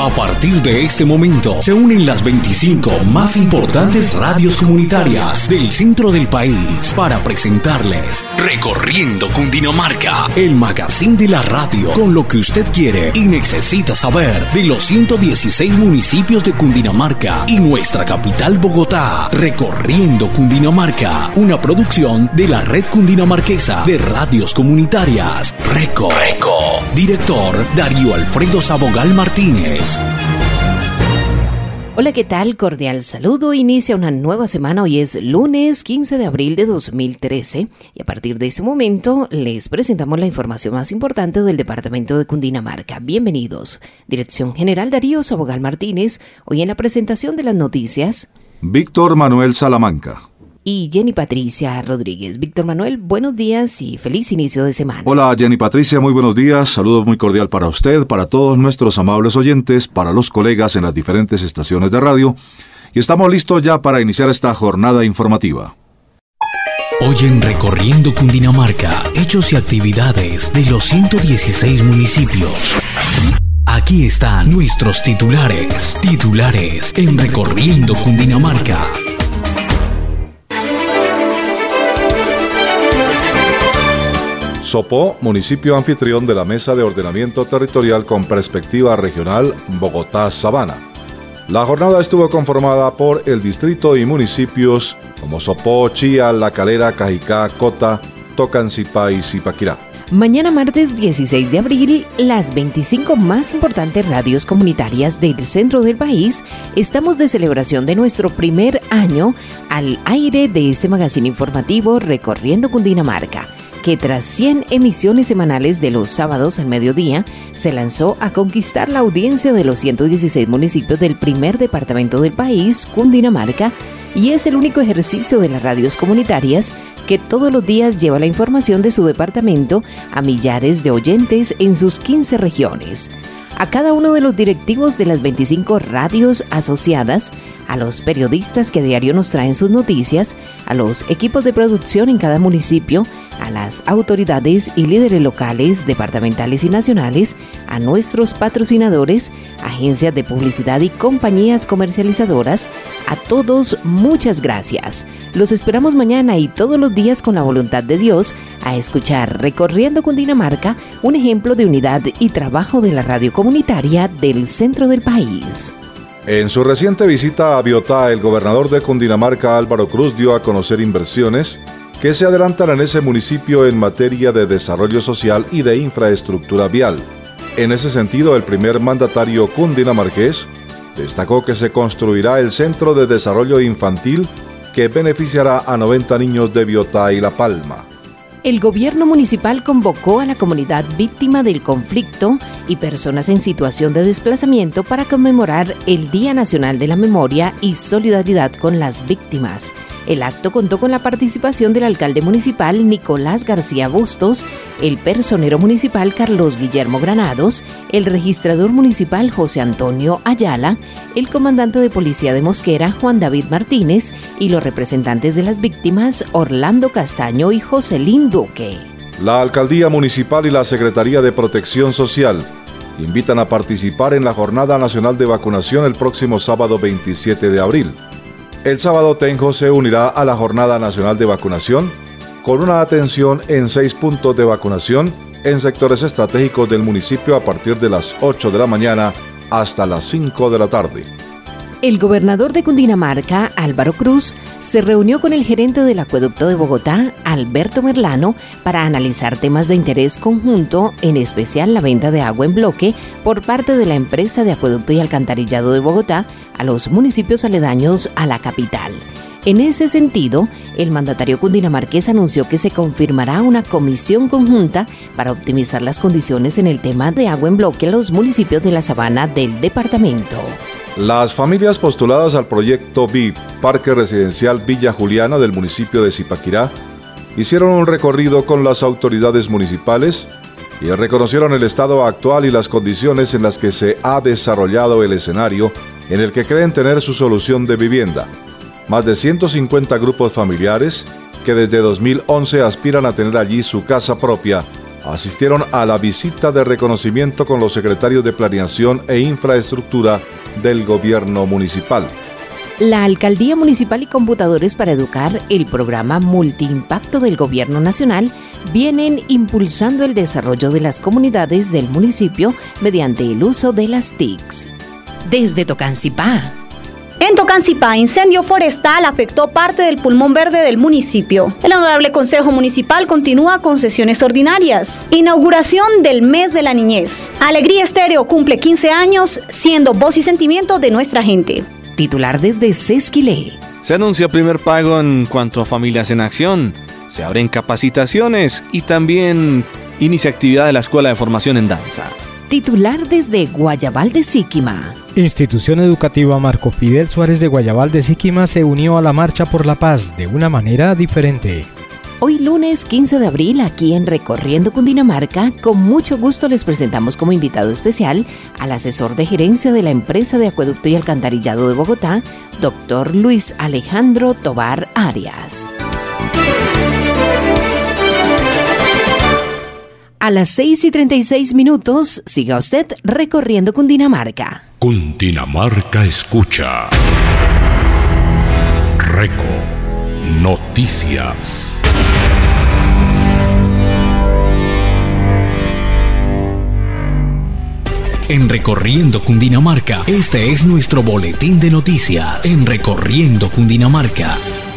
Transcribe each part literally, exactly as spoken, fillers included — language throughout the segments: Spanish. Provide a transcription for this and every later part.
A partir de este momento se unen las veinticinco más importantes radios comunitarias del centro del país para presentarles Recorriendo Cundinamarca, el magazine de la radio con lo que usted quiere y necesita saber de los ciento dieciséis municipios de Cundinamarca y nuestra capital Bogotá. Recorriendo Cundinamarca, una producción de la Red Cundinamarquesa de Radios Comunitarias, RECO. RECO. Director Darío Alfredo Sabogal Martínez. Hola, ¿qué tal? Cordial saludo. Inicia una nueva semana. Hoy es lunes quince de abril de dos mil trece y a partir de ese momento les presentamos la información más importante del departamento de Cundinamarca. Bienvenidos. Dirección General Darío Sabogal Martínez. Hoy en la presentación de las noticias, Víctor Manuel Salamanca y Jenny Patricia Rodríguez. Víctor Manuel, buenos días y feliz inicio de semana. Hola Jenny Patricia, muy buenos días. Saludos muy cordial para usted, para todos nuestros amables oyentes, para los colegas en las diferentes estaciones de radio. Y estamos listos ya para iniciar esta jornada informativa. Hoy en Recorriendo Cundinamarca, hechos y actividades de los ciento dieciséis municipios. Aquí están nuestros titulares. Titulares en Recorriendo Cundinamarca. Sopó, municipio anfitrión de la Mesa de Ordenamiento Territorial con Perspectiva Regional Bogotá-Sabana. La jornada estuvo conformada por el distrito y municipios como Sopó, Chía, La Calera, Cajicá, Cota, Tocancipá y Zipaquirá. Mañana martes dieciséis de abril, las veinticinco más importantes radios comunitarias del centro del país estamos de celebración de nuestro primer año al aire de este magazine informativo Recorriendo Cundinamarca, que tras cien emisiones semanales de los sábados al mediodía, se lanzó a conquistar la audiencia de los ciento dieciséis municipios del primer departamento del país, Cundinamarca, y es el único ejercicio de las radios comunitarias que todos los días lleva la información de su departamento a millares de oyentes en sus quince regiones. A cada uno de los directivos de las veinticinco radios asociadas, a los periodistas que a diario nos traen sus noticias, a los equipos de producción en cada municipio, a las autoridades y líderes locales, departamentales y nacionales, a nuestros patrocinadores, agencias de publicidad y compañías comercializadoras, a todos muchas gracias. Los esperamos mañana y todos los días con la voluntad de Dios a escuchar Recorriendo Cundinamarca, un ejemplo de unidad y trabajo de la radio comunitaria del centro del país. En su reciente visita a Biotá, el gobernador de Cundinamarca, Álvaro Cruz, dio a conocer inversiones que se adelantan en ese municipio en materia de desarrollo social y de infraestructura vial. En ese sentido, el primer mandatario cundinamarqués destacó que se construirá el Centro de Desarrollo Infantil que beneficiará a noventa niños de Biotá y La Palma. El gobierno municipal convocó a la comunidad víctima del conflicto y personas en situación de desplazamiento para conmemorar el Día Nacional de la Memoria y Solidaridad con las Víctimas. El acto contó con la participación del alcalde municipal Nicolás García Bustos, el personero municipal Carlos Guillermo Granados, el registrador municipal José Antonio Ayala, el comandante de policía de Mosquera Juan David Martínez y los representantes de las víctimas Orlando Castaño y Joselín Duque. La alcaldía municipal y la Secretaría de Protección Social invitan a participar en la Jornada Nacional de Vacunación el próximo sábado veintisiete de abril. El sábado Tenjo se unirá a la Jornada Nacional de Vacunación con una atención en seis puntos de vacunación en sectores estratégicos del municipio a partir de las ocho de la mañana hasta las cinco de la tarde. El gobernador de Cundinamarca, Álvaro Cruz, se reunió con el gerente del Acueducto de Bogotá, Alberto Merlano, para analizar temas de interés conjunto, en especial la venta de agua en bloque por parte de la empresa de Acueducto y Alcantarillado de Bogotá a los municipios aledaños a la capital. En ese sentido, el mandatario cundinamarqués anunció que se confirmará una comisión conjunta para optimizar las condiciones en el tema de agua en bloque en los municipios de la sabana del departamento. Las familias postuladas al proyecto V I P, Parque Residencial Villa Juliana del municipio de Zipaquirá, hicieron un recorrido con las autoridades municipales y reconocieron el estado actual y las condiciones en las que se ha desarrollado el escenario en el que creen tener su solución de vivienda. Más de ciento cincuenta grupos familiares que desde dos mil once aspiran a tener allí su casa propia asistieron a la visita de reconocimiento con los secretarios de Planeación e Infraestructura del gobierno municipal. La Alcaldía Municipal y Computadores para Educar, el programa multiimpacto del Gobierno Nacional, vienen impulsando el desarrollo de las comunidades del municipio mediante el uso de las T I Cs. Desde Tocancipá. En Tocancipá, incendio forestal afectó parte del pulmón verde del municipio. El Honorable Consejo Municipal continúa con sesiones ordinarias. Inauguración del Mes de la Niñez. Alegría Estéreo cumple quince años, siendo voz y sentimiento de nuestra gente. Titular desde Sesquilé. Se anuncia primer pago en cuanto a Familias en Acción. Se abren capacitaciones y también inicia actividad de la Escuela de Formación en Danza. Titular desde Guayabal de Siquima. Institución Educativa Marco Fidel Suárez de Guayabal de Siquima se unió a la Marcha por la Paz de una manera diferente. Hoy lunes quince de abril, aquí en Recorriendo Cundinamarca, con mucho gusto les presentamos como invitado especial al asesor de gerencia de la empresa de acueducto y alcantarillado de Bogotá, doctor Luis Alejandro Tobar Arias. A las seis y treinta y seis minutos, siga usted recorriendo Cundinamarca. Cundinamarca escucha. Reco Noticias. En Recorriendo Cundinamarca, este es nuestro boletín de noticias. En Recorriendo Cundinamarca.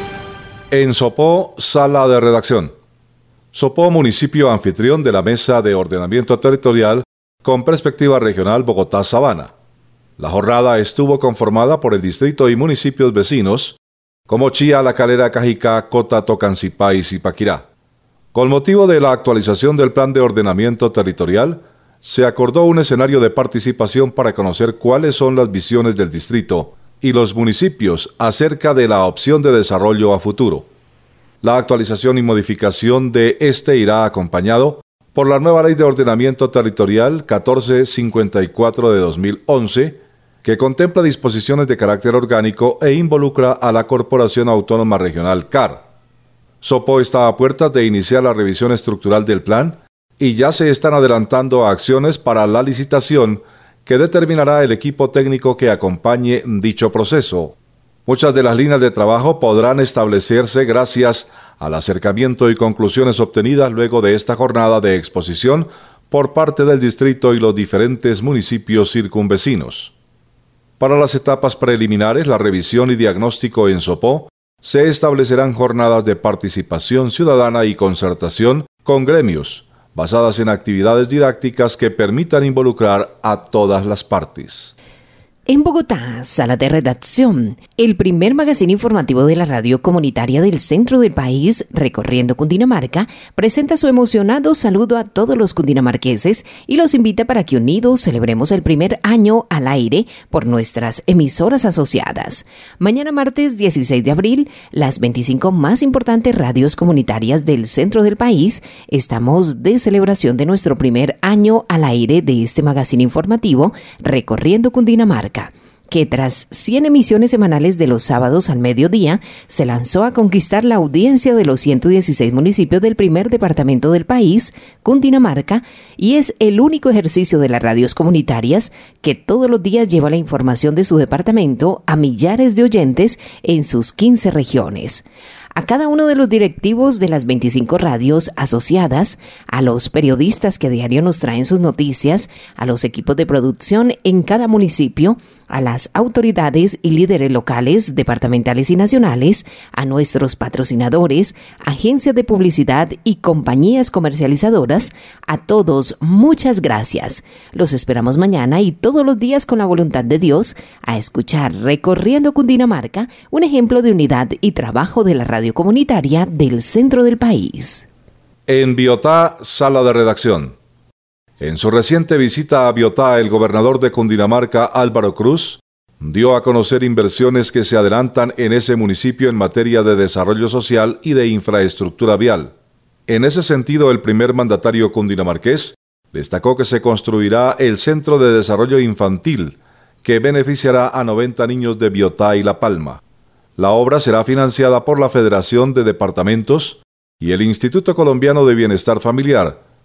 En Sopó, sala de redacción. Sopó, municipio anfitrión de la Mesa de Ordenamiento Territorial con Perspectiva Regional Bogotá-Sabana. La jornada estuvo conformada por el distrito y municipios vecinos como Chía, La Calera, Cajicá, Cota, Tocancipá y Zipaquirá. Con motivo de la actualización del Plan de Ordenamiento Territorial, se acordó un escenario de participación para conocer cuáles son las visiones del distrito y los municipios acerca de la opción de desarrollo a futuro. La actualización y modificación de este irá acompañado por la nueva Ley de Ordenamiento Territorial catorce cincuenta y cuatro de dos mil once, que contempla disposiciones de carácter orgánico e involucra a la Corporación Autónoma Regional C A R. Sopó está a puertas de iniciar la revisión estructural del plan y ya se están adelantando acciones para la licitación que determinará el equipo técnico que acompañe dicho proceso. Muchas de las líneas de trabajo podrán establecerse gracias al acercamiento y conclusiones obtenidas luego de esta jornada de exposición por parte del distrito y los diferentes municipios circunvecinos. Para las etapas preliminares, la revisión y diagnóstico en Sopó, se establecerán jornadas de participación ciudadana y concertación con gremios, basadas en actividades didácticas que permitan involucrar a todas las partes. En Bogotá, sala de redacción, el primer magazine informativo de la radio comunitaria del centro del país, Recorriendo Cundinamarca, presenta su emocionado saludo a todos los cundinamarqueses y los invita para que unidos celebremos el primer año al aire por nuestras emisoras asociadas. Mañana martes dieciséis de abril, las veinticinco más importantes radios comunitarias del centro del país, estamos de celebración de nuestro primer año al aire de este magazine informativo, Recorriendo Cundinamarca, que tras cien emisiones semanales de los sábados al mediodía, se lanzó a conquistar la audiencia de los ciento dieciséis municipios del primer departamento del país, Cundinamarca, y es el único ejercicio de las radios comunitarias que todos los días lleva la información de su departamento a millares de oyentes en sus quince regiones. A cada uno de los directivos de las veinticinco radios asociadas, a los periodistas que a diario nos traen sus noticias, a los equipos de producción en cada municipio, a las autoridades y líderes locales, departamentales y nacionales, a nuestros patrocinadores, agencias de publicidad y compañías comercializadoras, a todos muchas gracias. Los esperamos mañana y todos los días con la voluntad de Dios a escuchar Recorriendo Cundinamarca, un ejemplo de unidad y trabajo de la radio comunitaria del centro del país. En Biotá, sala de redacción. En su reciente visita a Biotá, el gobernador de Cundinamarca, Álvaro Cruz, dio a conocer inversiones que se adelantan en ese municipio en materia de desarrollo social y de infraestructura vial. En ese sentido, el primer mandatario cundinamarqués destacó que se construirá el Centro de Desarrollo Infantil, que beneficiará a noventa niños de Biotá y La Palma. La obra será financiada por la Federación de Departamentos y el Instituto Colombiano de Bienestar Familiar,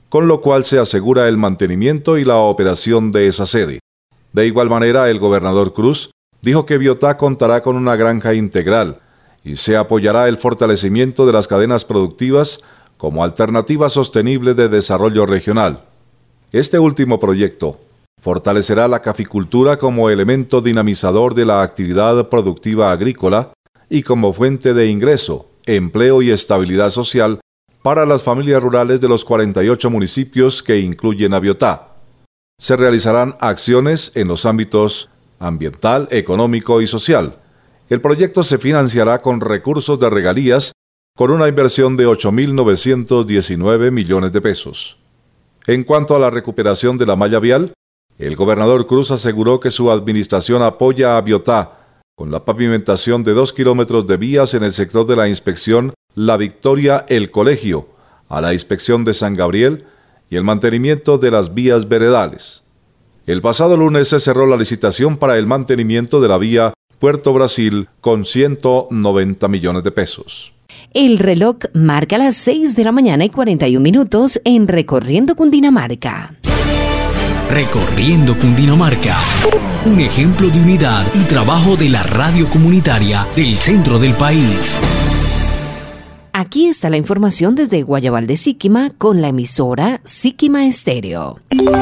con lo cual se asegura el mantenimiento y la operación de esa sede. De igual manera, el gobernador Cruz dijo que Biotá contará con una granja integral y se apoyará el fortalecimiento de las cadenas productivas como alternativa sostenible de desarrollo regional. Este último proyecto fortalecerá la caficultura como elemento dinamizador de la actividad productiva agrícola y como fuente de ingreso, empleo y estabilidad social para las familias rurales de los cuarenta y ocho municipios que incluyen a Biotá. Se realizarán acciones en los ámbitos ambiental, económico y social. El proyecto se financiará con recursos de regalías con una inversión de ocho mil novecientos diecinueve millones de pesos. En cuanto a la recuperación de la malla vial, el gobernador Cruz aseguró que su administración apoya a Biotá con la pavimentación de dos kilómetros de vías en el sector de la inspección La Victoria El Colegio, a la inspección de San Gabriel y el mantenimiento de las vías veredales. El pasado lunes se cerró la licitación para el mantenimiento de la vía Puerto Brasil con ciento noventa millones de pesos. El reloj marca las seis de la mañana y cuarenta y un minutos en Recorriendo Cundinamarca. Recorriendo Cundinamarca, un ejemplo de unidad y trabajo de la radio comunitaria del centro del país. Aquí está la información desde Guayabal de Siquima con la emisora Siquima Estéreo.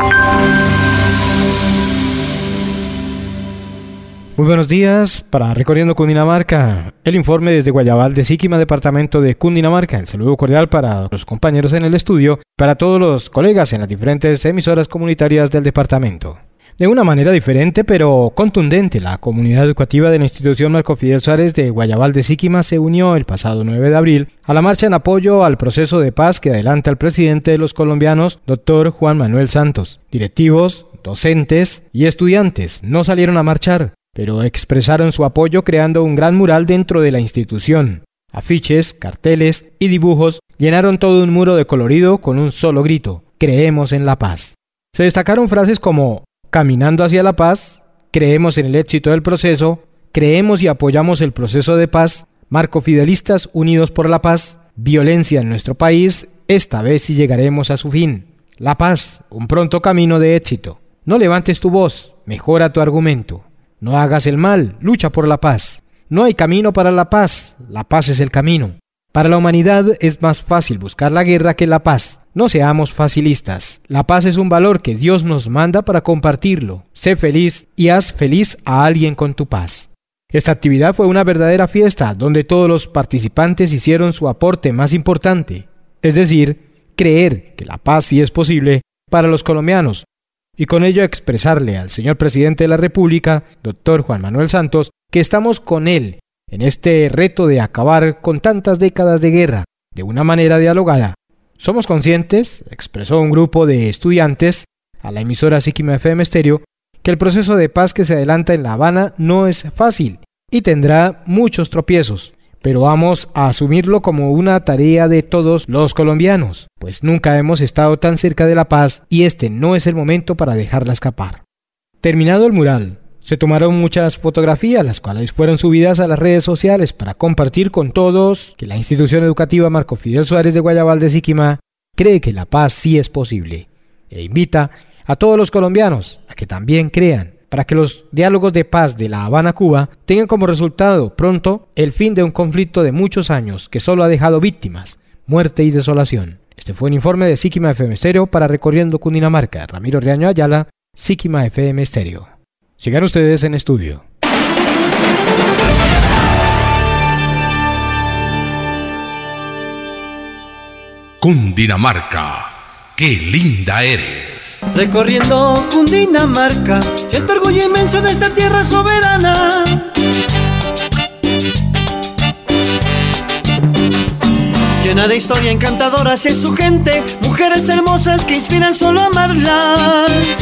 Muy buenos días para Recorriendo Cundinamarca. El informe desde Guayabal de Siquima, departamento de Cundinamarca. El saludo cordial para los compañeros en el estudio, para todos los colegas en las diferentes emisoras comunitarias del departamento. De una manera diferente pero contundente, la comunidad educativa de la institución Marco Fidel Suárez de Guayabal de Siquima se unió el pasado nueve de abril a la marcha en apoyo al proceso de paz que adelanta el presidente de los colombianos, doctor Juan Manuel Santos. Directivos, docentes y estudiantes no salieron a marchar, pero expresaron su apoyo creando un gran mural dentro de la institución. Afiches, carteles y dibujos llenaron todo un muro de colorido con un solo grito: creemos en la paz. Se destacaron frases como caminando hacia la paz, creemos en el éxito del proceso, creemos y apoyamos el proceso de paz, marcofidelistas unidos por la paz, violencia en nuestro país, esta vez sí llegaremos a su fin. La paz, un pronto camino de éxito. No levantes tu voz, mejora tu argumento. No hagas el mal, lucha por la paz. No hay camino para la paz, la paz es el camino. Para la humanidad es más fácil buscar la guerra que la paz. No seamos facilistas. La paz es un valor que Dios nos manda para compartirlo. Sé feliz y haz feliz a alguien con tu paz. Esta actividad fue una verdadera fiesta donde todos los participantes hicieron su aporte más importante, es decir, creer que la paz sí es posible para los colombianos, y con ello expresarle al señor presidente de la República, doctor Juan Manuel Santos, que estamos con él en este reto de acabar con tantas décadas de guerra de una manera dialogada. Somos conscientes, expresó un grupo de estudiantes a la emisora Siquima F M Estéreo, que el proceso de paz que se adelanta en La Habana no es fácil y tendrá muchos tropiezos, pero vamos a asumirlo como una tarea de todos los colombianos, pues nunca hemos estado tan cerca de la paz y este no es el momento para dejarla escapar. Terminado el mural, se tomaron muchas fotografías, las cuales fueron subidas a las redes sociales para compartir con todos que la institución educativa Marco Fidel Suárez de Guayabal de Siquima cree que la paz sí es posible e invita a todos los colombianos a que también crean para que los diálogos de paz de La Habana, Cuba, tengan como resultado pronto el fin de un conflicto de muchos años que solo ha dejado víctimas, muerte y desolación. Este fue un informe de Siquima F M Estéreo para Recorriendo Cundinamarca. Ramiro Riaño Ayala, Siquima F M Estéreo. Sigan ustedes en estudio. Cundinamarca, qué linda eres. Recorriendo Cundinamarca, siento orgullo inmenso de esta tierra soberana. Llena de historia encantadora hacia su gente, mujeres hermosas que inspiran solo a amarlas.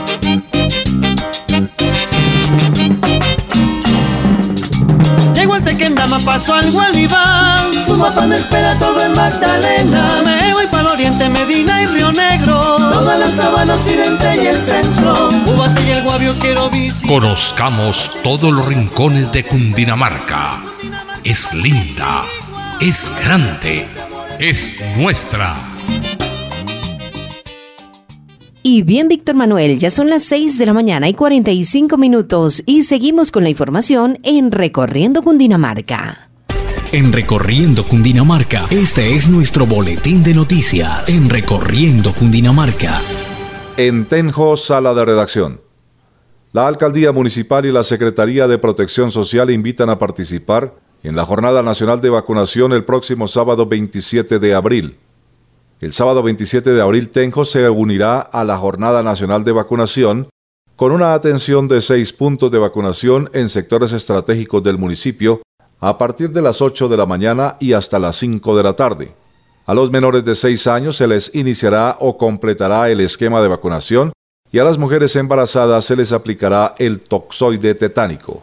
Llego al Tequendama, paso al Gualibán, su mapa me espera todo en Magdalena. Me voy para el oriente, Medina y Río Negro, toda la sabana occidente y el centro, Ubate y el Guavio quiero visitar. Conozcamos todos los rincones de Cundinamarca. Es linda, es grande, es nuestra. Y bien, Víctor Manuel, ya son las seis de la mañana y cuarenta y cinco minutos y seguimos con la información en Recorriendo Cundinamarca. En Recorriendo Cundinamarca, este es nuestro boletín de noticias. En Recorriendo Cundinamarca. En Tenjo, sala de redacción. La Alcaldía Municipal y la Secretaría de Protección Social invitan a participar en la Jornada Nacional de Vacunación el próximo sábado veintisiete de abril. El sábado veintisiete de abril, Tenjo se unirá a la Jornada Nacional de Vacunación con una atención de seis puntos de vacunación en sectores estratégicos del municipio a partir de las ocho de la mañana y hasta las cinco de la tarde. A los menores de seis años se les iniciará o completará el esquema de vacunación y a las mujeres embarazadas se les aplicará el toxoide tetánico.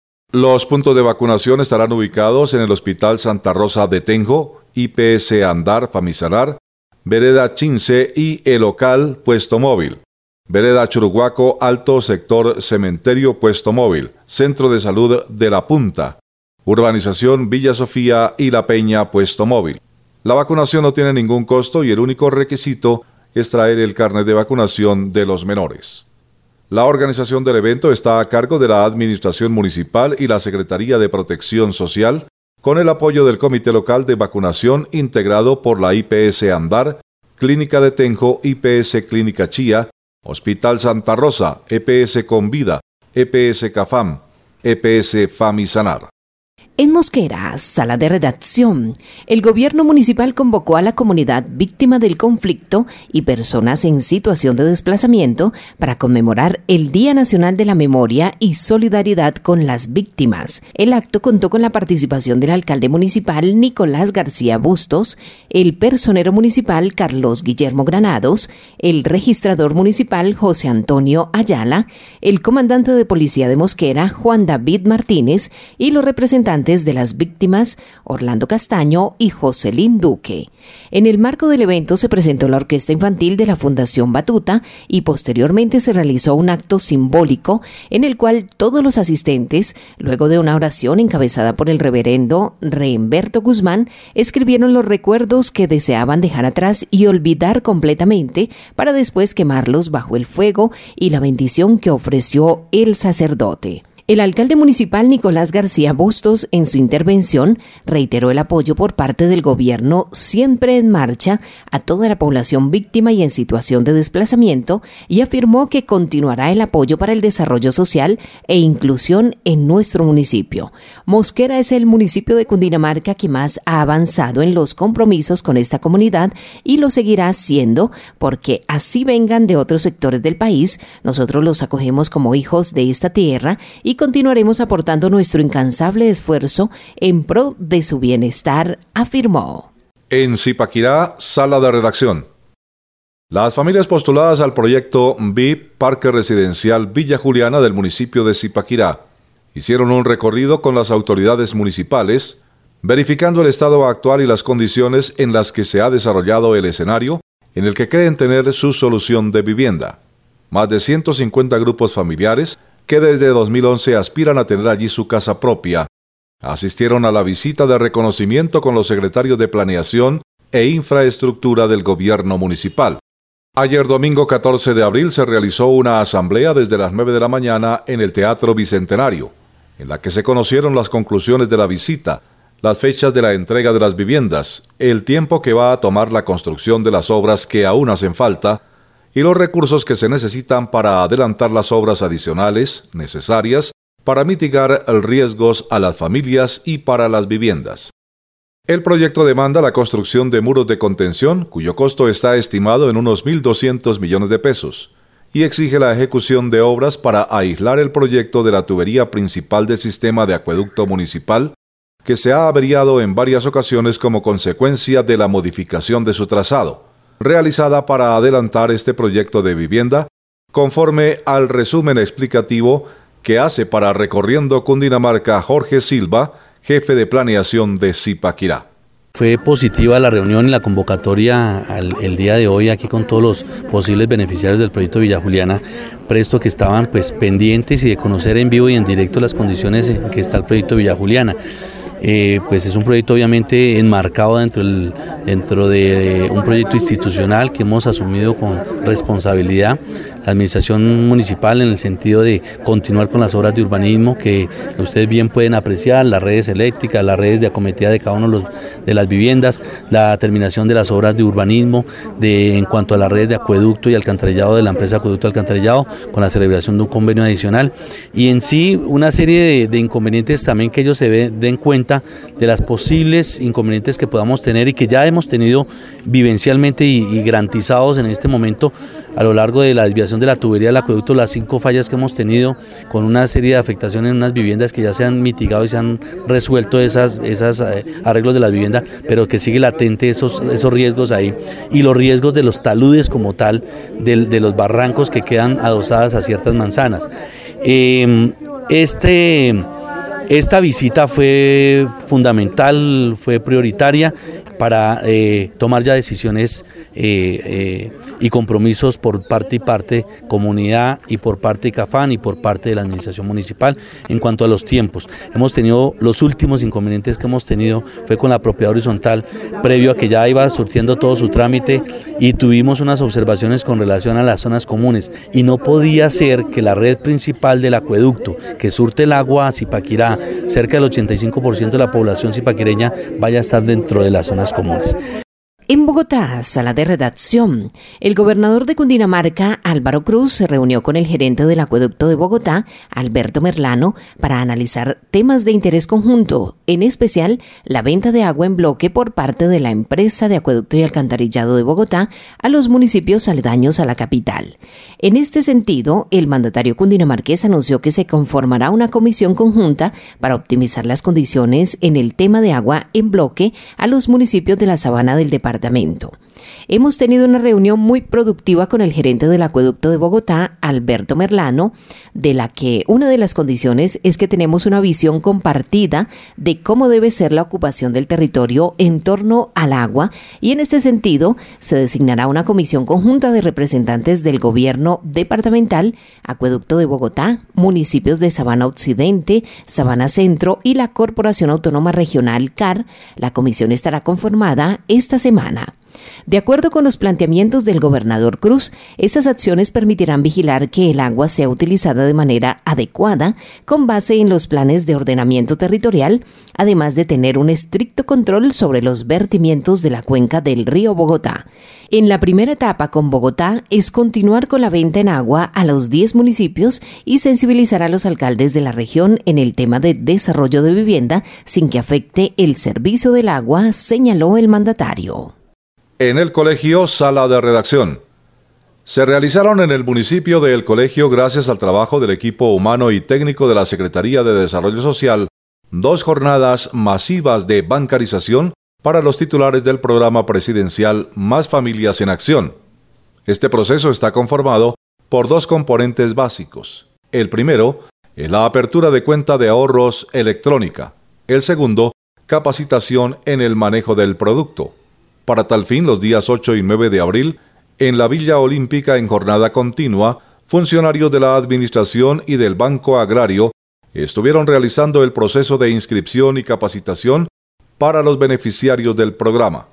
Los puntos de vacunación estarán ubicados en el Hospital Santa Rosa de Tenjo, I P S Andar Famisanar, Vereda Chince y el local Puesto Móvil. Vereda Churuguaco, Alto Sector Cementerio Puesto Móvil, Centro de Salud de La Punta, Urbanización Villa Sofía y La Peña Puesto Móvil. La vacunación no tiene ningún costo y el único requisito es traer el carnet de vacunación de los menores. La organización del evento está a cargo de la Administración Municipal y la Secretaría de Protección Social, con el apoyo del Comité Local de Vacunación integrado por la I P S Andar, Clínica de Tenjo, I P S Clínica Chía, Hospital Santa Rosa, E P S Convida, E P S Cafam, E P S Famisanar. En Mosquera, sala de redacción, el gobierno municipal convocó a la comunidad víctima del conflicto y personas en situación de desplazamiento para conmemorar el Día Nacional de la Memoria y Solidaridad con las Víctimas. El acto contó con la participación del alcalde municipal Nicolás García Bustos, el personero municipal Carlos Guillermo Granados, el registrador municipal José Antonio Ayala, el comandante de policía de Mosquera Juan David Martínez y los representantes de las víctimas Orlando Castaño y Joselín Duque. En el marco del evento se presentó la orquesta infantil de la Fundación Batuta y posteriormente se realizó un acto simbólico en el cual todos los asistentes, luego de una oración encabezada por el reverendo Reimberto Guzmán, escribieron los recuerdos que deseaban dejar atrás y olvidar completamente para después quemarlos bajo el fuego y la bendición que ofreció el sacerdote. El alcalde municipal Nicolás García Bustos, en su intervención, reiteró el apoyo por parte del gobierno siempre en marcha a toda la población víctima y en situación de desplazamiento y afirmó que continuará el apoyo para el desarrollo social e inclusión en nuestro municipio. Mosquera es el municipio de Cundinamarca que más ha avanzado en los compromisos con esta comunidad y lo seguirá haciendo porque así vengan de otros sectores del país, nosotros los acogemos como hijos de esta tierra y continuaremos aportando nuestro incansable esfuerzo en pro de su bienestar, afirmó. En Zipaquirá, sala de redacción. Las familias postuladas al proyecto V I P Parque Residencial Villa Juliana del municipio de Zipaquirá hicieron un recorrido con las autoridades municipales, verificando el estado actual y las condiciones en las que se ha desarrollado el escenario en el que creen tener su solución de vivienda. Más de ciento cincuenta grupos familiares que desde dos mil once aspiran a tener allí su casa propia, asistieron a la visita de reconocimiento con los secretarios de Planeación e Infraestructura del gobierno municipal. Ayer domingo catorce de abril se realizó una asamblea desde las nueve de la mañana en el Teatro Bicentenario, en la que se conocieron las conclusiones de la visita, las fechas de la entrega de las viviendas, el tiempo que va a tomar la construcción de las obras que aún hacen falta, y los recursos que se necesitan para adelantar las obras adicionales necesarias para mitigar riesgos a las familias y para las viviendas. El proyecto demanda la construcción de muros de contención, cuyo costo está estimado en unos mil doscientos millones de pesos, y exige la ejecución de obras para aislar el proyecto de la tubería principal del sistema de acueducto municipal, que se ha averiado en varias ocasiones como consecuencia de la modificación de su trazado, realizada para adelantar este proyecto de vivienda, conforme al resumen explicativo que hace para Recorriendo Cundinamarca Jorge Silva, jefe de planeación de Zipaquirá. Fue positiva la reunión y la convocatoria al, el día de hoy aquí con todos los posibles beneficiarios del proyecto Villa Juliana, presto que estaban pues pendientes y de conocer en vivo y en directo las condiciones en que está el proyecto Villa Juliana. Eh, pues es un proyecto obviamente enmarcado dentro, del, dentro de un proyecto institucional que hemos asumido con responsabilidad. La administración municipal en el sentido de continuar con las obras de urbanismo que, que ustedes bien pueden apreciar, las redes eléctricas, las redes de acometida de cada uno de, los, de las viviendas, la terminación de las obras de urbanismo de, en cuanto a las redes de acueducto y alcantarillado de la empresa Acueducto Alcantarillado con la celebración de un convenio adicional y en sí una serie de, de inconvenientes también que ellos se ve, den cuenta de las posibles inconvenientes que podamos tener y que ya hemos tenido vivencialmente y, y garantizados en este momento a lo largo de la desviación de la tubería del acueducto, las cinco fallas que hemos tenido con una serie de afectaciones en unas viviendas que ya se han mitigado y se han resuelto esas, esas eh, arreglos de las viviendas, pero que sigue latente esos, esos riesgos ahí y los riesgos de los taludes como tal, de, de los barrancos que quedan adosadas a ciertas manzanas. Eh, este, esta visita fue fundamental, fue prioritaria para eh, tomar ya decisiones eh, eh, y compromisos por parte y parte comunidad y por parte de CAFAN y por parte de la administración municipal en cuanto a los tiempos. Hemos tenido los últimos inconvenientes que hemos tenido fue con la propiedad horizontal previo a que ya iba surtiendo todo su trámite y tuvimos unas observaciones con relación a las zonas comunes y no podía ser que la red principal del acueducto que surte el agua a Zipaquirá, cerca del ochenta y cinco por ciento de la población zipaquireña vaya a estar dentro de las zonas comunes. En Bogotá, sala de redacción, el gobernador de Cundinamarca, Álvaro Cruz, se reunió con el gerente del acueducto de Bogotá, Alberto Merlano, para analizar temas de interés conjunto, en especial la venta de agua en bloque por parte de la empresa de acueducto y alcantarillado de Bogotá a los municipios aledaños a la capital. En este sentido, el mandatario cundinamarqués anunció que se conformará una comisión conjunta para optimizar las condiciones en el tema de agua en bloque a los municipios de la sabana del departamento. Hemos tenido una reunión muy productiva con el gerente del acueducto de Bogotá, Alberto Merlano, de la que una de las condiciones es que tenemos una visión compartida de cómo debe ser la ocupación del territorio en torno al agua y en este sentido se designará una comisión conjunta de representantes del gobierno departamental, acueducto de Bogotá, municipios de Sabana Occidente, Sabana Centro y la Corporación Autónoma Regional C A R. La comisión estará conformada esta semana. De acuerdo con los planteamientos del gobernador Cruz, estas acciones permitirán vigilar que el agua sea utilizada de manera adecuada con base en los planes de ordenamiento territorial, además de tener un estricto control sobre los vertimientos de la cuenca del río Bogotá. En la primera etapa con Bogotá es continuar con la venta en agua a los diez municipios y sensibilizar a los alcaldes de la región en el tema de desarrollo de vivienda sin que afecte el servicio del agua, señaló el mandatario. En el colegio, sala de redacción. Se realizaron en el municipio de El Colegio, gracias al trabajo del equipo humano y técnico de la Secretaría de Desarrollo Social, dos jornadas masivas de bancarización para los titulares del programa presidencial Más Familias en Acción. Este proceso está conformado por dos componentes básicos. El primero es la apertura de cuenta de ahorros electrónica. El segundo, capacitación en el manejo del producto. Para tal fin, los días ocho y nueve de abril, en la Villa Olímpica en jornada continua, funcionarios de la Administración y del Banco Agrario estuvieron realizando el proceso de inscripción y capacitación para los beneficiarios del programa.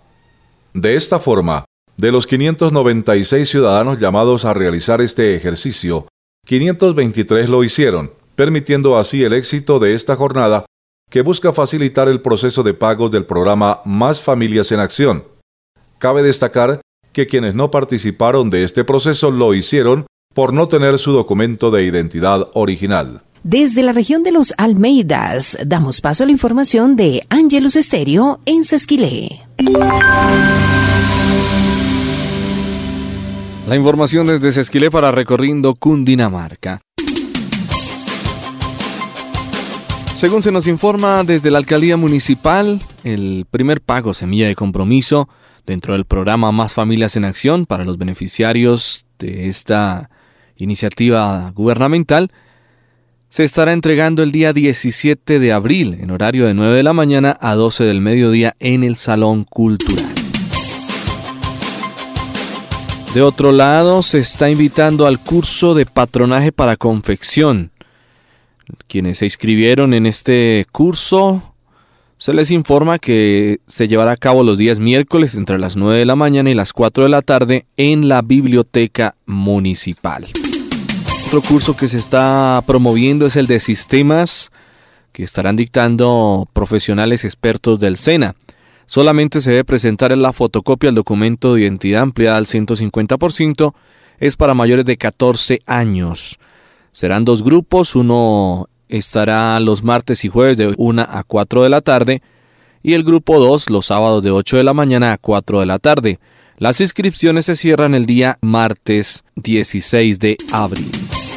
De esta forma, de los quinientos noventa y seis ciudadanos llamados a realizar este ejercicio, quinientos veintitrés lo hicieron, permitiendo así el éxito de esta jornada que busca facilitar el proceso de pagos del programa Más Familias en Acción. Cabe destacar que quienes no participaron de este proceso lo hicieron por no tener su documento de identidad original. Desde la región de los Almeidas, damos paso a la información de Ángelus Estéreo en Sesquilé. La información desde Sesquilé para Recorriendo Cundinamarca. Según se nos informa desde la Alcaldía Municipal, el primer pago semilla de compromiso dentro del programa Más Familias en Acción para los beneficiarios de esta iniciativa gubernamental se estará entregando el día diecisiete de abril en horario de nueve de la mañana a doce del mediodía en el Salón Cultural. De otro lado, se está invitando al curso de patronaje para confección. Quienes se inscribieron en este curso Se les informa que se llevará a cabo los días miércoles entre las nueve de la mañana y las cuatro de la tarde en la biblioteca municipal. Otro curso que se está promoviendo es el de sistemas, que estarán dictando profesionales expertos del SENA. Solamente se debe presentar en la fotocopia el documento de identidad ampliada al ciento cincuenta por ciento. Es para mayores de catorce años. Serán dos grupos, uno estará los martes y jueves de una a cuatro de la tarde y el grupo dos los sábados de ocho de la mañana a cuatro de la tarde. Las inscripciones se cierran el día martes dieciséis de abril.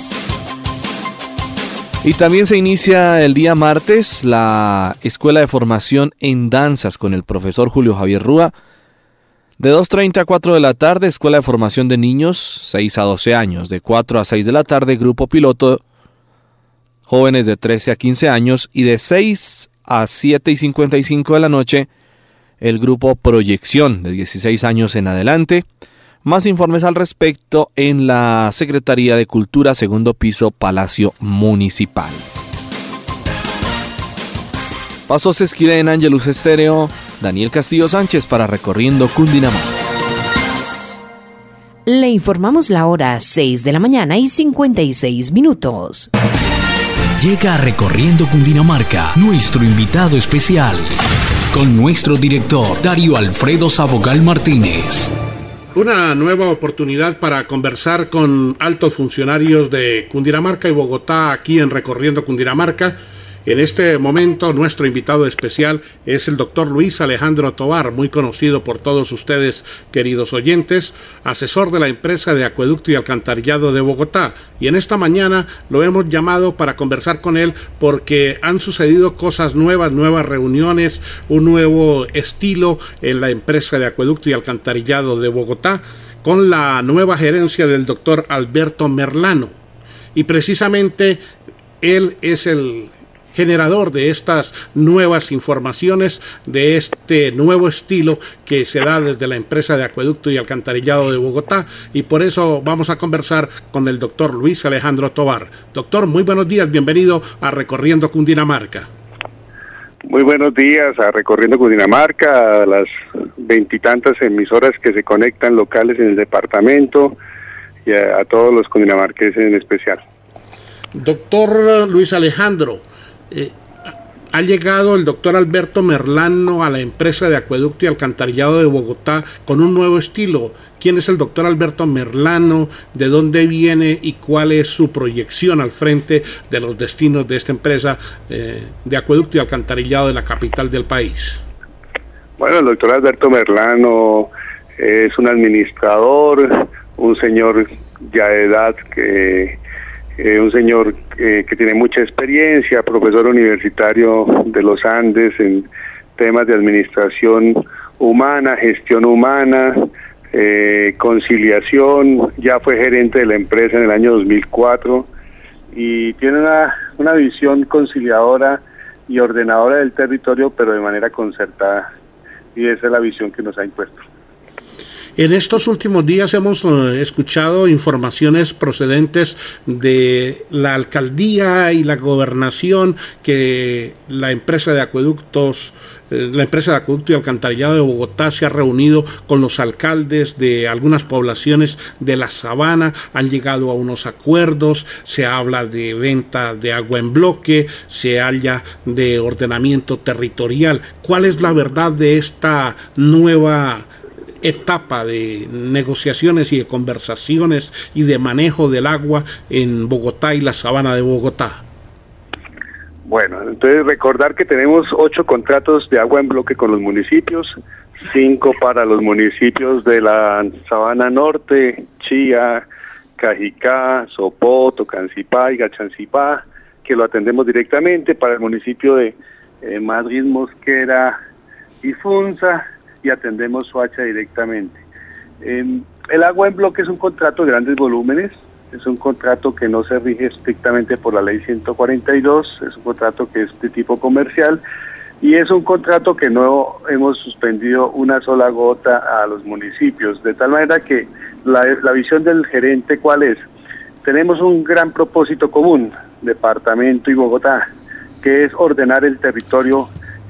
Y también se inicia el día martes la Escuela de Formación en Danzas con el profesor Julio Javier Rúa. De dos treinta a cuatro de la tarde, Escuela de Formación de Niños, seis a doce años. De cuatro a seis de la tarde, Grupo Piloto, jóvenes de trece a quince años. Y de seis a siete y cincuenta y cinco de la noche, el Grupo Proyección, de dieciséis años en adelante. Más informes al respecto en la Secretaría de Cultura, segundo piso, Palacio Municipal. Pasos Esquilé en Ángelus Estéreo, Daniel Castillo Sánchez para Recorriendo Cundinamarca. Le informamos la hora seis de la mañana y cincuenta y seis minutos. Llega a Recorriendo Cundinamarca nuestro invitado especial, con nuestro director Darío Alfredo Sabogal Martínez. Una nueva oportunidad para conversar con altos funcionarios de Cundinamarca y Bogotá aquí en Recorriendo Cundinamarca. En este momento nuestro invitado especial es el doctor Luis Alejandro Tovar, muy conocido por todos ustedes, queridos oyentes, asesor de la empresa de Acueducto y Alcantarillado de Bogotá. Y en esta mañana lo hemos llamado para conversar con él porque han sucedido cosas nuevas, nuevas reuniones, un nuevo estilo en la empresa de Acueducto y Alcantarillado de Bogotá con la nueva gerencia del doctor Alberto Merlano. Y precisamente él es el generador de estas nuevas informaciones, de este nuevo estilo que se da desde la empresa de Acueducto y Alcantarillado de Bogotá, y por eso vamos a conversar con el doctor Luis Alejandro Tovar. Doctor, muy buenos días, bienvenido a Recorriendo Cundinamarca. Muy buenos días a Recorriendo Cundinamarca, a las veintitantas emisoras que se conectan locales en el departamento y a, a todos los cundinamarqueses en especial. Doctor Luis Alejandro, Eh, ha llegado el doctor Alberto Merlano a la empresa de Acueducto y Alcantarillado de Bogotá con un nuevo estilo. ¿Quién es el doctor Alberto Merlano? ¿De dónde viene y cuál es su proyección al frente de los destinos de esta empresa eh, de Acueducto y Alcantarillado de la capital del país? Bueno, el doctor Alberto Merlano es un administrador, un señor ya de edad que... Eh, un señor eh, que tiene mucha experiencia, profesor universitario de los Andes en temas de administración humana, gestión humana, eh, conciliación, ya fue gerente de la empresa en el año dos mil cuatro y tiene una, una visión conciliadora y ordenadora del territorio, pero de manera concertada, y esa es la visión que nos ha impuesto. En estos últimos días hemos uh, escuchado informaciones procedentes de la alcaldía y la gobernación que la empresa de acueductos, eh, la empresa de Acueducto y Alcantarillado de Bogotá se ha reunido con los alcaldes de algunas poblaciones de la Sabana, han llegado a unos acuerdos, se habla de venta de agua en bloque, se habla de ordenamiento territorial. ¿Cuál es la verdad de esta nueva etapa de negociaciones y de conversaciones y de manejo del agua en Bogotá y la Sabana de Bogotá? Bueno, entonces recordar que tenemos ocho contratos de agua en bloque con los municipios, cinco para los municipios de la Sabana Norte, Chía, Cajicá, Sopó, Tocancipá y Gachancipá, que lo atendemos directamente, para el municipio de eh, Madrid, Mosquera y Funza, y atendemos Soacha directamente. Eh, el agua en bloque es un contrato de grandes volúmenes, es un contrato que no se rige estrictamente por la ley ciento cuarenta y dos, es un contrato que es de tipo comercial y es un contrato que no hemos suspendido una sola gota a los municipios, de tal manera que la, la visión del gerente, ¿cuál es? Tenemos un gran propósito común, departamento y Bogotá, que es ordenar el territorio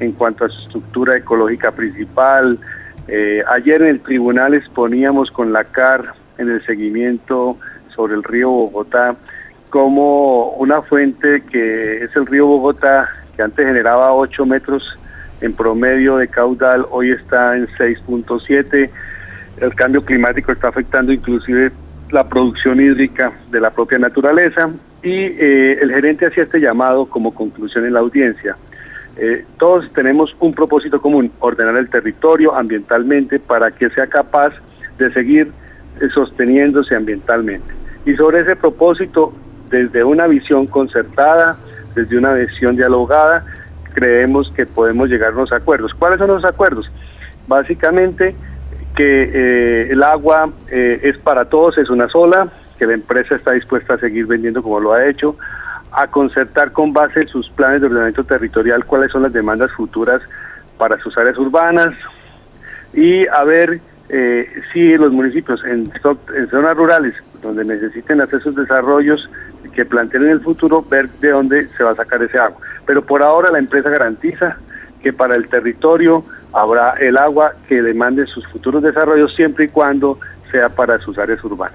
en cuanto a su estructura ecológica principal. Eh, ayer en el tribunal exponíamos con la C A R en el seguimiento sobre el río Bogotá como una fuente que es el río Bogotá, que antes generaba ocho metros en promedio de caudal, hoy está en seis punto siete. El cambio climático está afectando inclusive la producción hídrica de la propia naturaleza, y eh, el gerente hacía este llamado como conclusión en la audiencia. Eh, todos tenemos un propósito común: ordenar el territorio ambientalmente para que sea capaz de seguir eh, sosteniéndose ambientalmente. Y sobre ese propósito, desde una visión concertada, desde una visión dialogada, creemos que podemos llegar a unos acuerdos. ¿Cuáles son los acuerdos? Básicamente que eh, el agua eh, es para todos, es una sola, que la empresa está dispuesta a seguir vendiendo como lo ha hecho, a concertar con base en sus planes de ordenamiento territorial cuáles son las demandas futuras para sus áreas urbanas, y a ver eh, si los municipios en, en zonas rurales donde necesiten hacer sus desarrollos que planteen en el futuro, ver de dónde se va a sacar ese agua. Pero por ahora la empresa garantiza que para el territorio habrá el agua que demande sus futuros desarrollos, siempre y cuando sea para sus áreas urbanas.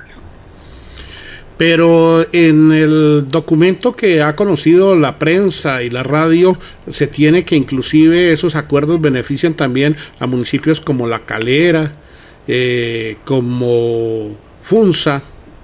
Pero en el documento que ha conocido la prensa y la radio, se tiene que inclusive esos acuerdos benefician también a municipios como La Calera, eh, como Funza.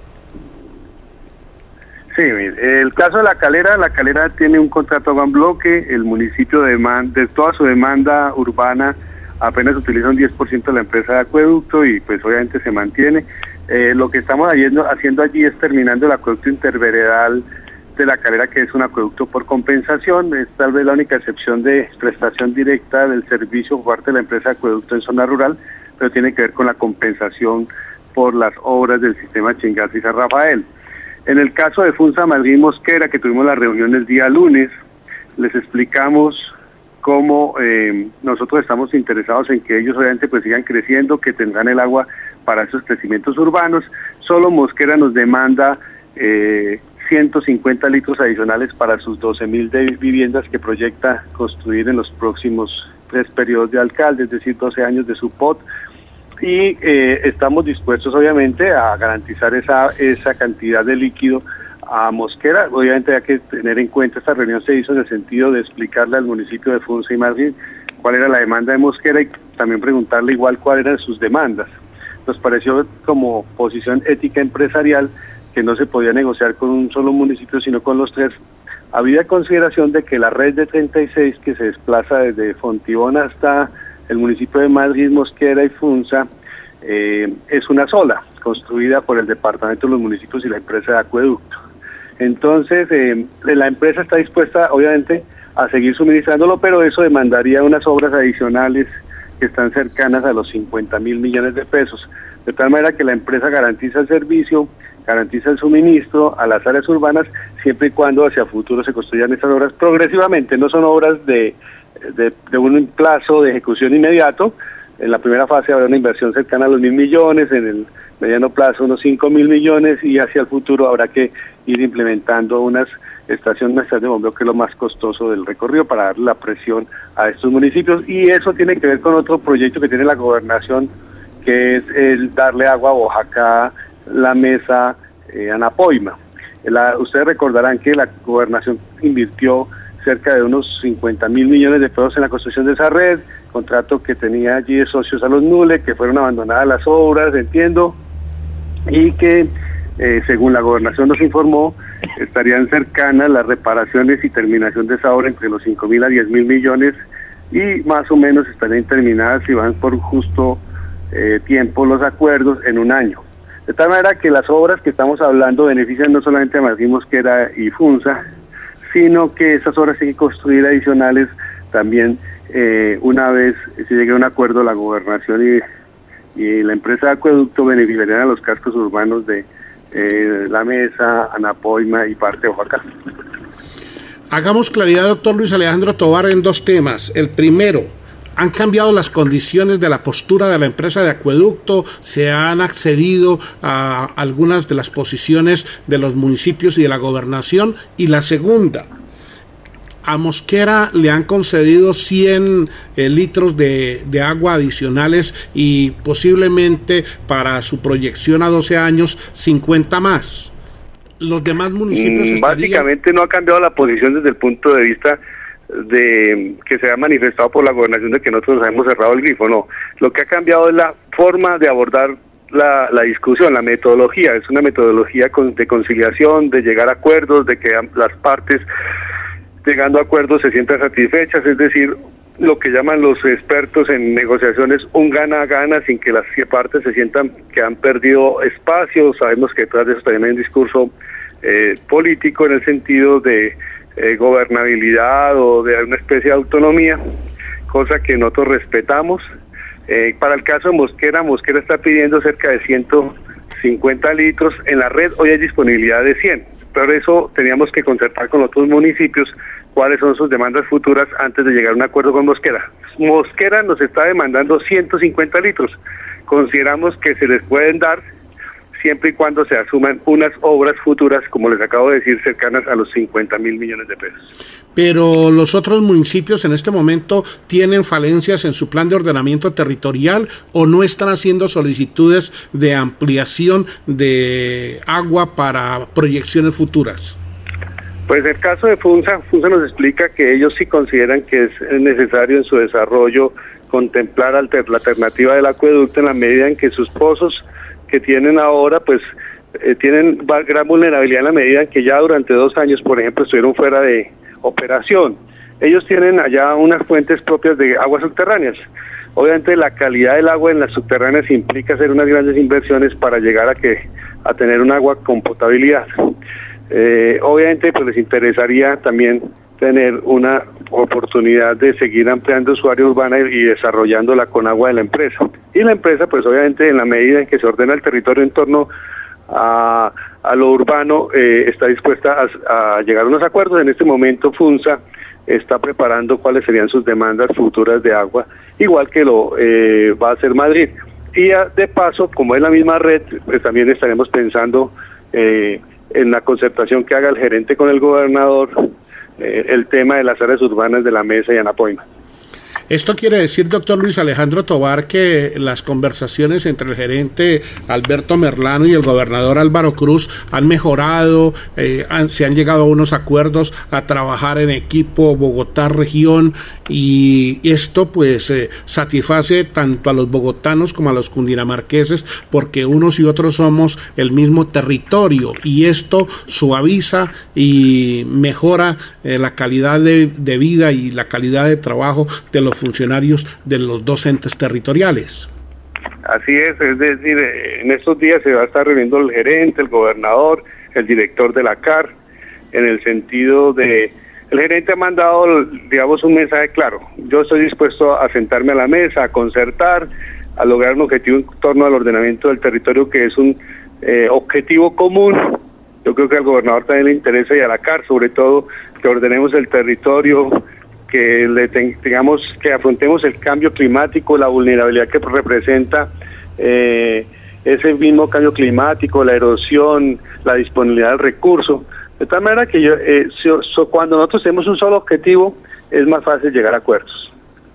Sí, el caso de La Calera, La Calera tiene un contrato agua en bloque, el municipio de, demanda, de toda su demanda urbana apenas utiliza un diez por ciento de la empresa de acueducto y pues obviamente se mantiene. Eh, lo que estamos haciendo, haciendo allí es terminando el acueducto interveredal de La Calera, que es un acueducto por compensación, es tal vez la única excepción de prestación directa del servicio por parte de la empresa de acueducto en zona rural, pero tiene que ver con la compensación por las obras del sistema Chingaza y San Rafael. En el caso de Funza Madrid Mosquera, que tuvimos la reunión el día lunes, les explicamos cómo eh, nosotros estamos interesados en que ellos obviamente pues sigan creciendo, que tendrán el agua para esos crecimientos urbanos. Solo Mosquera nos demanda eh, ciento cincuenta litros adicionales para sus doce mil viviendas que proyecta construir en los próximos tres periodos de alcalde, es decir, doce años de su P O T. Y eh, estamos dispuestos obviamente a garantizar esa, esa cantidad de líquido a Mosquera. Obviamente hay que tener en cuenta, esta reunión se hizo en el sentido de explicarle al municipio de Funza y Madrid cuál era la demanda de Mosquera y también preguntarle igual cuáles eran sus demandas. Nos pareció como posición ética empresarial que no se podía negociar con un solo municipio sino con los tres, habida consideración de que la red de treinta y seis que se desplaza desde Fontibón hasta el municipio de Madrid, Mosquera y Funza eh, es una sola, construida por el departamento de los municipios y la empresa de acueducto. Entonces eh, la empresa está dispuesta obviamente a seguir suministrándolo, pero eso demandaría unas obras adicionales que están cercanas a los cincuenta mil millones de pesos, de tal manera que la empresa garantiza el servicio, garantiza el suministro a las áreas urbanas, siempre y cuando hacia futuro se construyan estas obras progresivamente, no son obras de De, de un plazo de ejecución inmediato. En la primera fase habrá una inversión cercana a los mil millones, en el mediano plazo unos cinco mil millones y hacia el futuro habrá que ir implementando unas estaciones de bombeo, que es lo más costoso del recorrido, para darle la presión a estos municipios. Y eso tiene que ver con otro proyecto que tiene la gobernación, que es el darle agua a Oaxaca, La Mesa, eh, Anapoima. La, ustedes recordarán que la gobernación invirtió cerca de unos cincuenta mil millones de pesos en la construcción de esa red, contrato que tenía allí de socios a los Nule, que fueron abandonadas las obras, entiendo, y que eh, según la gobernación nos informó, estarían cercanas las reparaciones y terminación de esa obra entre los cinco mil a diez mil millones, y más o menos estarían terminadas si van por justo eh, tiempo los acuerdos en un año. De tal manera que las obras que estamos hablando benefician no solamente a Madrid Mosquera y Funza, sino que esas obras hay que construir adicionales también eh, una vez se llegue a un acuerdo la gobernación y, y la empresa de acueducto beneficiarían a los cascos urbanos de eh, La Mesa, Anapoima y parte de Oaxaca. Hagamos claridad, doctor Luis Alejandro Tovar, en dos temas. El primero, ¿han cambiado las condiciones de la postura de la empresa de acueducto? ¿Se han accedido a algunas de las posiciones de los municipios y de la gobernación? Y la segunda, A Mosquera le han concedido cien eh, litros de, de agua adicionales y posiblemente para su proyección a doce años cincuenta más. Los demás municipios mm, estarían... Básicamente no ha cambiado la posición desde el punto de vista de que se ha manifestado por la gobernación de que nosotros nos hemos cerrado el grifo. No, lo que ha cambiado es la forma de abordar la, la discusión, la metodología. Es una metodología con, de conciliación, de llegar a acuerdos, de que las partes llegando a acuerdos se sientan satisfechas, es decir, lo que llaman los expertos en negociaciones un gana-gana, sin que las partes se sientan que han perdido espacio. Sabemos que detrás de eso también hay un discurso eh, político en el sentido de eh, gobernabilidad o de una especie de autonomía, cosa que nosotros respetamos. Eh, para el caso de Mosquera, Mosquera está pidiendo cerca de ciento cincuenta litros, en la red hoy hay disponibilidad de cien, pero eso teníamos que concertar con otros municipios cuáles son sus demandas futuras antes de llegar a un acuerdo con Mosquera. Mosquera nos está demandando ciento cincuenta litros, consideramos que se les pueden dar siempre y cuando se asuman unas obras futuras, como les acabo de decir, cercanas a los cincuenta mil millones de pesos. Pero los otros municipios en este momento tienen falencias en su plan de ordenamiento territorial o no están haciendo solicitudes de ampliación de agua para proyecciones futuras. Pues el caso de Funza, Funza nos explica que ellos sí consideran que es necesario en su desarrollo contemplar alter, la alternativa del acueducto en la medida en que sus pozos que tienen ahora, pues eh, tienen gran vulnerabilidad en la medida en que ya durante dos años, por ejemplo, estuvieron fuera de operación. Ellos tienen allá unas fuentes propias de aguas subterráneas. Obviamente la calidad del agua en las subterráneas implica hacer unas grandes inversiones para llegar a que a tener un agua con potabilidad. Eh, obviamente pues les interesaría también tener una oportunidad de seguir ampliando su área urbana y, y desarrollándola con agua de la empresa. Y la empresa, pues obviamente en la medida en que se ordena el territorio en torno a, a lo urbano, eh, está dispuesta a, a llegar a unos acuerdos. En este momento Funza está preparando cuáles serían sus demandas futuras de agua, igual que lo eh, va a hacer Madrid. Y a, de paso, como es la misma red, pues también estaremos pensando eh, en la concertación que haga el gerente con el gobernador, eh, el tema de las áreas urbanas de La Mesa y Anapoima. Esto quiere decir, doctor Luis Alejandro Tovar, que las conversaciones entre el gerente Alberto Merlano y el gobernador Álvaro Cruz han mejorado, eh, han, se han llegado a unos acuerdos a trabajar en equipo Bogotá región, y esto pues eh, satisface tanto a los bogotanos como a los cundinamarqueses, porque unos y otros somos el mismo territorio, y esto suaviza y mejora eh, la calidad de, de vida y la calidad de trabajo de los funcionarios de los dos entes territoriales. Así es, es decir, en estos días se va a estar reuniendo el gerente, el gobernador, el director de la C A R, en el sentido de, el gerente ha mandado, digamos, un mensaje claro: yo estoy dispuesto a sentarme a la mesa, a concertar, a lograr un objetivo en torno al ordenamiento del territorio, que es un eh, objetivo común. Yo creo que al gobernador también le interesa, y a la C A R sobre todo, que ordenemos el territorio, que le tengamos, que afrontemos el cambio climático, la vulnerabilidad que representa eh, ese mismo cambio climático, la erosión, la disponibilidad del recurso. De tal manera que yo, eh, so, so, cuando nosotros tenemos un solo objetivo, es más fácil llegar a acuerdos.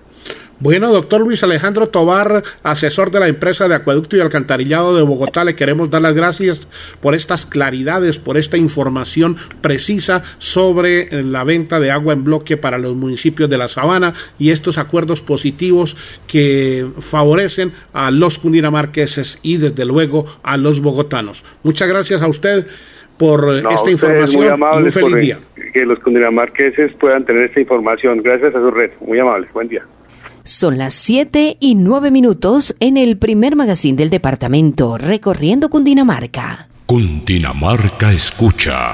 Bueno, doctor Luis Alejandro Tovar, asesor de la empresa de acueducto y alcantarillado de Bogotá, le queremos dar las gracias por estas claridades, por esta información precisa sobre la venta de agua en bloque para los municipios de la Sabana y estos acuerdos positivos que favorecen a los cundinamarqueses y desde luego a los bogotanos. Muchas gracias a usted por no, esta información y un feliz día. Que los cundinamarqueses puedan tener esta información. Gracias a su red. Muy amable. Buen día. Son las siete y nueve minutos en el primer magazine del departamento, recorriendo Cundinamarca. Cundinamarca escucha.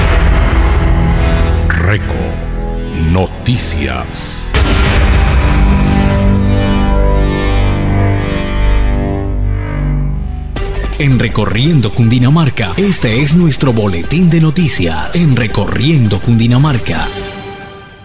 Reco Noticias. En Recorriendo Cundinamarca, este es nuestro boletín de noticias. En Recorriendo Cundinamarca.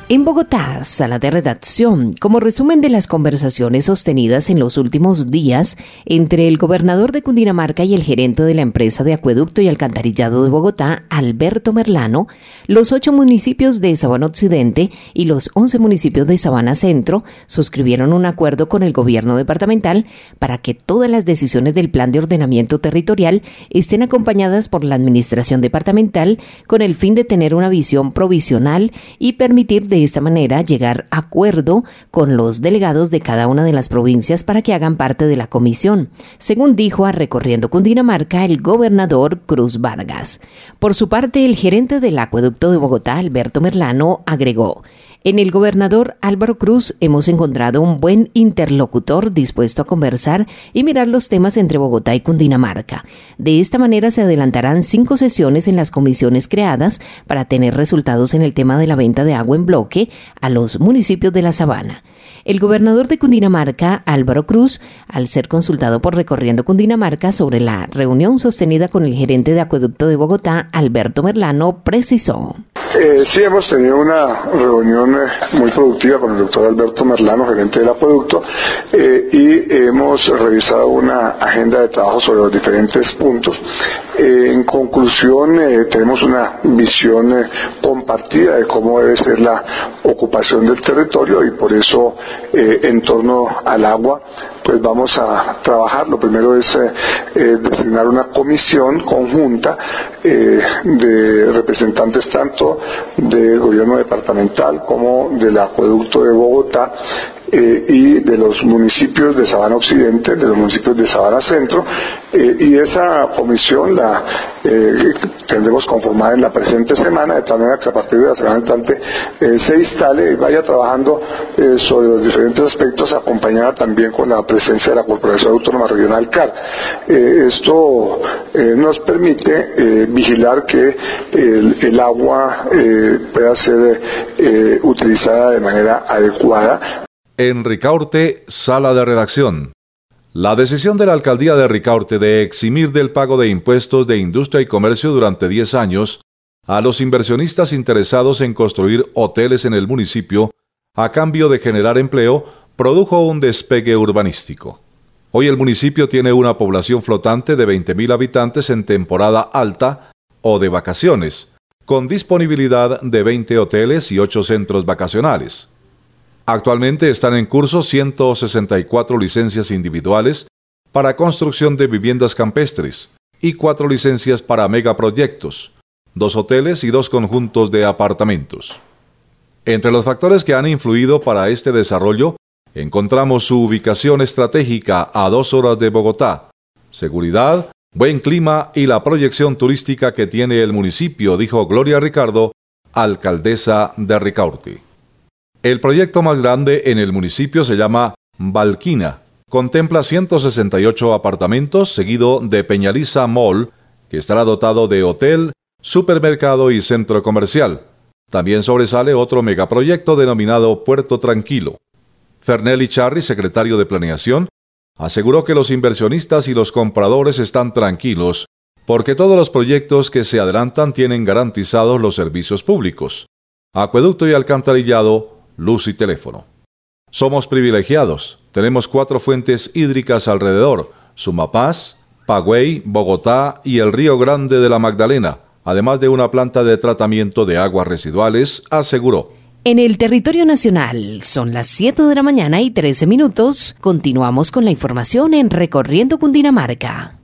En Bogotá, sala de redacción, como resumen de las conversaciones sostenidas en los últimos días entre el gobernador de Cundinamarca y el gerente de la empresa de acueducto y alcantarillado de Bogotá, Alberto Merlano, los ocho municipios de Sabana Occidente y los once municipios de Sabana Centro suscribieron un acuerdo con el gobierno departamental para que todas las decisiones del plan de ordenamiento territorial estén acompañadas por la administración departamental con el fin de tener una visión provisional y permitir de esta manera llegar a acuerdo con los delegados de cada una de las provincias para que hagan parte de la comisión, según dijo a Recorriendo Cundinamarca el gobernador Cruz Vargas. Por su parte, el gerente del acueducto de Bogotá, Alberto Merlano, agregó: en el gobernador Álvaro Cruz hemos encontrado un buen interlocutor dispuesto a conversar y mirar los temas entre Bogotá y Cundinamarca. De esta manera se adelantarán cinco sesiones en las comisiones creadas para tener resultados en el tema de la venta de agua en bloque a los municipios de la Sabana. El gobernador de Cundinamarca, Álvaro Cruz, al ser consultado por Recorriendo Cundinamarca sobre la reunión sostenida con el gerente de acueducto de Bogotá, Alberto Merlano, precisó: Eh, sí, hemos tenido una reunión eh, muy productiva con el doctor Alberto Merlano, gerente del acueducto, eh, y hemos revisado una agenda de trabajo sobre los diferentes puntos. Eh, en conclusión, eh, tenemos una visión eh, compartida de cómo debe ser la ocupación del territorio y por eso, eh, en torno al agua, pues vamos a trabajar. Lo primero es eh, eh, designar una comisión conjunta eh, de representantes tanto del gobierno departamental como del acueducto de Bogotá eh, y de los municipios de Sabana Occidente, de los municipios de Sabana Centro, eh, y esa comisión la eh, tendremos conformada en la presente semana, de tal manera que a partir de la semana entrante eh, se instale y vaya trabajando eh, sobre los diferentes aspectos, acompañada también con la presencia de la Corporación Autónoma Regional C A R. Eh, esto eh, nos permite eh, vigilar que el, el agua eh, pueda ser eh, utilizada de manera adecuada. En Ricaurte, sala de redacción. La decisión de la alcaldía de Ricaurte de eximir del pago de impuestos de industria y comercio durante diez años a los inversionistas interesados en construir hoteles en el municipio a cambio de generar empleo produjo un despegue urbanístico. Hoy el municipio tiene una población flotante de veinte mil habitantes en temporada alta o de vacaciones, con disponibilidad de veinte hoteles y ocho centros vacacionales. Actualmente están en curso ciento sesenta y cuatro licencias individuales para construcción de viviendas campestres y cuatro licencias para megaproyectos, dos hoteles y dos conjuntos de apartamentos. Entre los factores que han influido para este desarrollo, encontramos su ubicación estratégica a dos horas de Bogotá, seguridad, buen clima y la proyección turística que tiene el municipio, dijo Gloria Ricardo, alcaldesa de Ricaurte. El proyecto más grande en el municipio se llama Valquina. Contempla ciento sesenta y ocho apartamentos, seguido de Peñaliza Mall, que estará dotado de hotel, supermercado y centro comercial. También sobresale otro megaproyecto denominado Puerto Tranquilo. Fernelli Charri, secretario de Planeación, aseguró que los inversionistas y los compradores están tranquilos porque todos los proyectos que se adelantan tienen garantizados los servicios públicos: acueducto y alcantarillado, luz y teléfono. Somos privilegiados. Tenemos cuatro fuentes hídricas alrededor: Sumapaz, Pagüey, Bogotá y el Río Grande de la Magdalena, además de una planta de tratamiento de aguas residuales, aseguró. En el territorio nacional son las siete de la mañana y trece minutos. Continuamos con la información en Recorriendo Cundinamarca.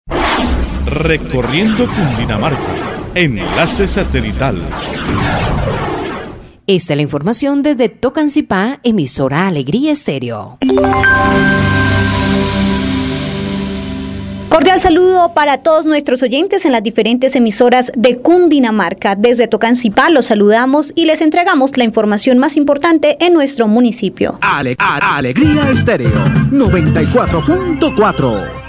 Recorriendo Cundinamarca. Enlace satelital. Esta es la información desde Tocancipá, emisora Alegría Estéreo. Cordial saludo para todos nuestros oyentes en las diferentes emisoras de Cundinamarca. Desde Tocancipá los saludamos y les entregamos la información más importante en nuestro municipio. Ale- a- Alegría Estéreo noventa y cuatro punto cuatro.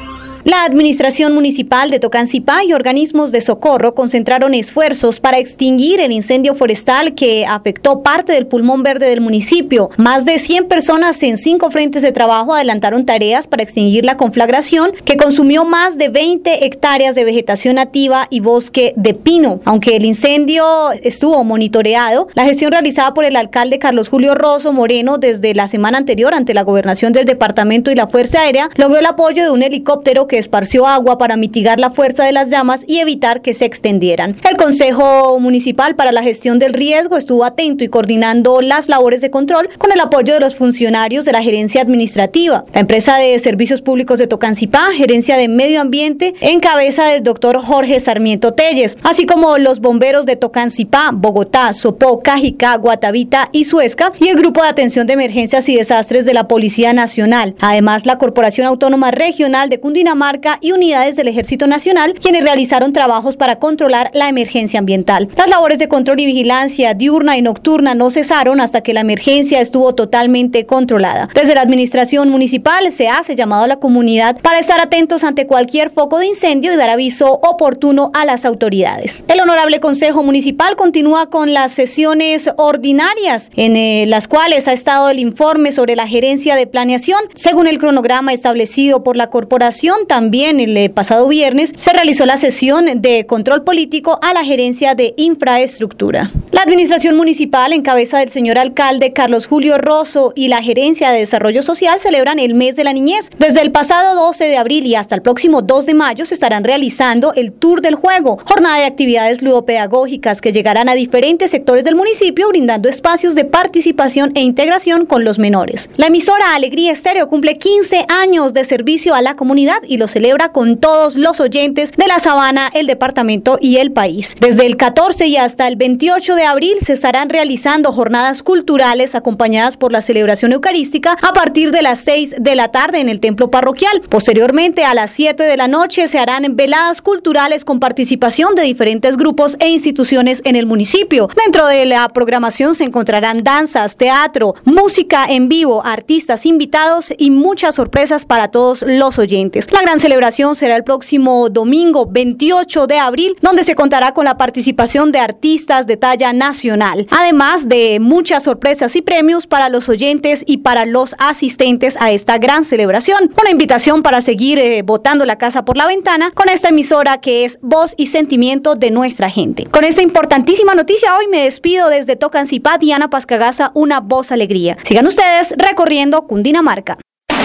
La administración municipal de Tocancipá y organismos de socorro concentraron esfuerzos para extinguir el incendio forestal que afectó parte del pulmón verde del municipio. Más de cien personas en cinco frentes de trabajo adelantaron tareas para extinguir la conflagración que consumió más de veinte hectáreas de vegetación nativa y bosque de pino. Aunque el incendio estuvo monitoreado, la gestión realizada por el alcalde Carlos Julio Rosso Moreno desde la semana anterior ante la gobernación del departamento y la Fuerza Aérea logró el apoyo de un helicóptero que esparció agua para mitigar la fuerza de las llamas y evitar que se extendieran. El Consejo Municipal para la Gestión del Riesgo estuvo atento y coordinando las labores de control con el apoyo de los funcionarios de la Gerencia Administrativa. La empresa de Servicios Públicos de Tocancipá, Gerencia de Medio Ambiente, en cabeza del doctor Jorge Sarmiento Telles, así como los bomberos de Tocancipá, Bogotá, Sopó, Cajicá, Guatavita y Suezca, y el Grupo de Atención de Emergencias y Desastres de la Policía Nacional. Además, la Corporación Autónoma Regional de Cundinamarca y unidades del Ejército Nacional, quienes realizaron trabajos para controlar la emergencia ambiental. Las labores de control y vigilancia diurna y nocturna no cesaron hasta que la emergencia estuvo totalmente controlada. Desde la administración municipal se hace llamado a la comunidad para estar atentos ante cualquier foco de incendio y dar aviso oportuno a las autoridades. El Honorable Consejo Municipal continúa con las sesiones ordinarias, en eh, las cuales ha estado el informe sobre la gerencia de planeación. Según el cronograma establecido por la corporación, también el pasado viernes se realizó la sesión de control político a la gerencia de infraestructura. La administración municipal, en cabeza del señor alcalde Carlos Julio Rosso, y la gerencia de desarrollo social celebran el mes de la niñez. Desde el pasado doce de abril y hasta el próximo dos de mayo se estarán realizando el Tour del Juego, jornada de actividades ludopedagógicas que llegarán a diferentes sectores del municipio, brindando espacios de participación e integración con los menores. La emisora Alegría Estéreo cumple quince años de servicio a la comunidad y lo celebra con todos los oyentes de la Sabana, el departamento y el país. Desde el catorce y hasta el veintiocho de abril se estarán realizando jornadas culturales acompañadas por la celebración eucarística a partir de las seis de la tarde en el templo parroquial. Posteriormente, a las siete de la noche se harán veladas culturales con participación de diferentes grupos e instituciones en el municipio. Dentro de la programación se encontrarán danzas, teatro, música en vivo, artistas invitados y muchas sorpresas para todos los oyentes. La gran celebración será el próximo domingo veintiocho de abril, donde se contará con la participación de artistas de talla nacional, además de muchas sorpresas y premios para los oyentes y para los asistentes a esta gran celebración. Una invitación para seguir eh, botando la casa por la ventana con esta emisora que es voz y sentimiento de nuestra gente. Con esta importantísima noticia hoy me despido desde Tocancipá, Diana Pascagaza, una voz alegría. Sigan ustedes recorriendo Cundinamarca.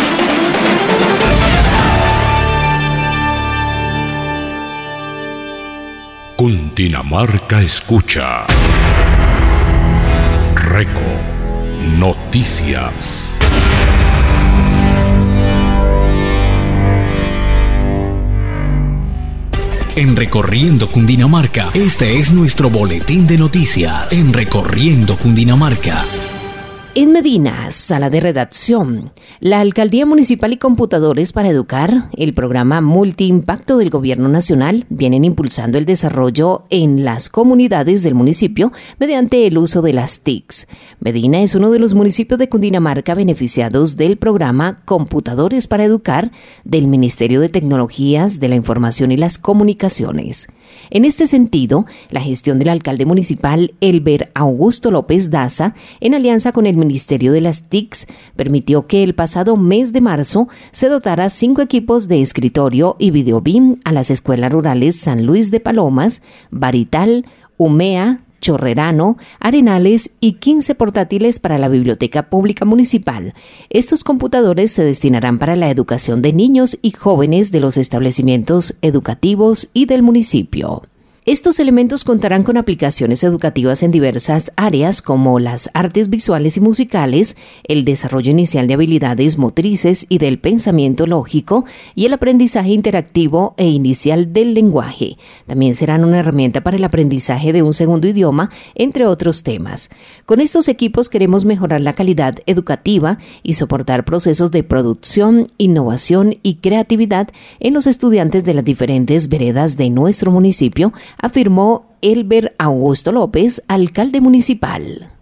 Cundinamarca escucha. Reco Noticias. En Recorriendo Cundinamarca, este es nuestro boletín de noticias. En Recorriendo Cundinamarca. En Medina, sala de redacción, la Alcaldía Municipal y Computadores para Educar, el programa Multiimpacto del Gobierno Nacional, vienen impulsando el desarrollo en las comunidades del municipio mediante el uso de las T I Cs. Medina es uno de los municipios de Cundinamarca beneficiados del programa Computadores para Educar del Ministerio de Tecnologías de la Información y las Comunicaciones. En este sentido, la gestión del alcalde municipal Elber Augusto López Daza, en alianza con el Ministerio de las T I Cs, permitió que el pasado mes de marzo se dotara cinco equipos de escritorio y videobim a las escuelas rurales San Luis de Palomas, Barital, Umea, Chorrerano, Arenales y quince portátiles para la Biblioteca Pública Municipal. Estos computadores se destinarán para la educación de niños y jóvenes de los establecimientos educativos y del municipio. Estos elementos contarán con aplicaciones educativas en diversas áreas como las artes visuales y musicales, el desarrollo inicial de habilidades motrices y del pensamiento lógico y el aprendizaje interactivo e inicial del lenguaje. También serán una herramienta para el aprendizaje de un segundo idioma, entre otros temas. Con estos equipos queremos mejorar la calidad educativa y soportar procesos de producción, innovación y creatividad en los estudiantes de las diferentes veredas de nuestro municipio, afirmó Elber Augusto López, alcalde municipal.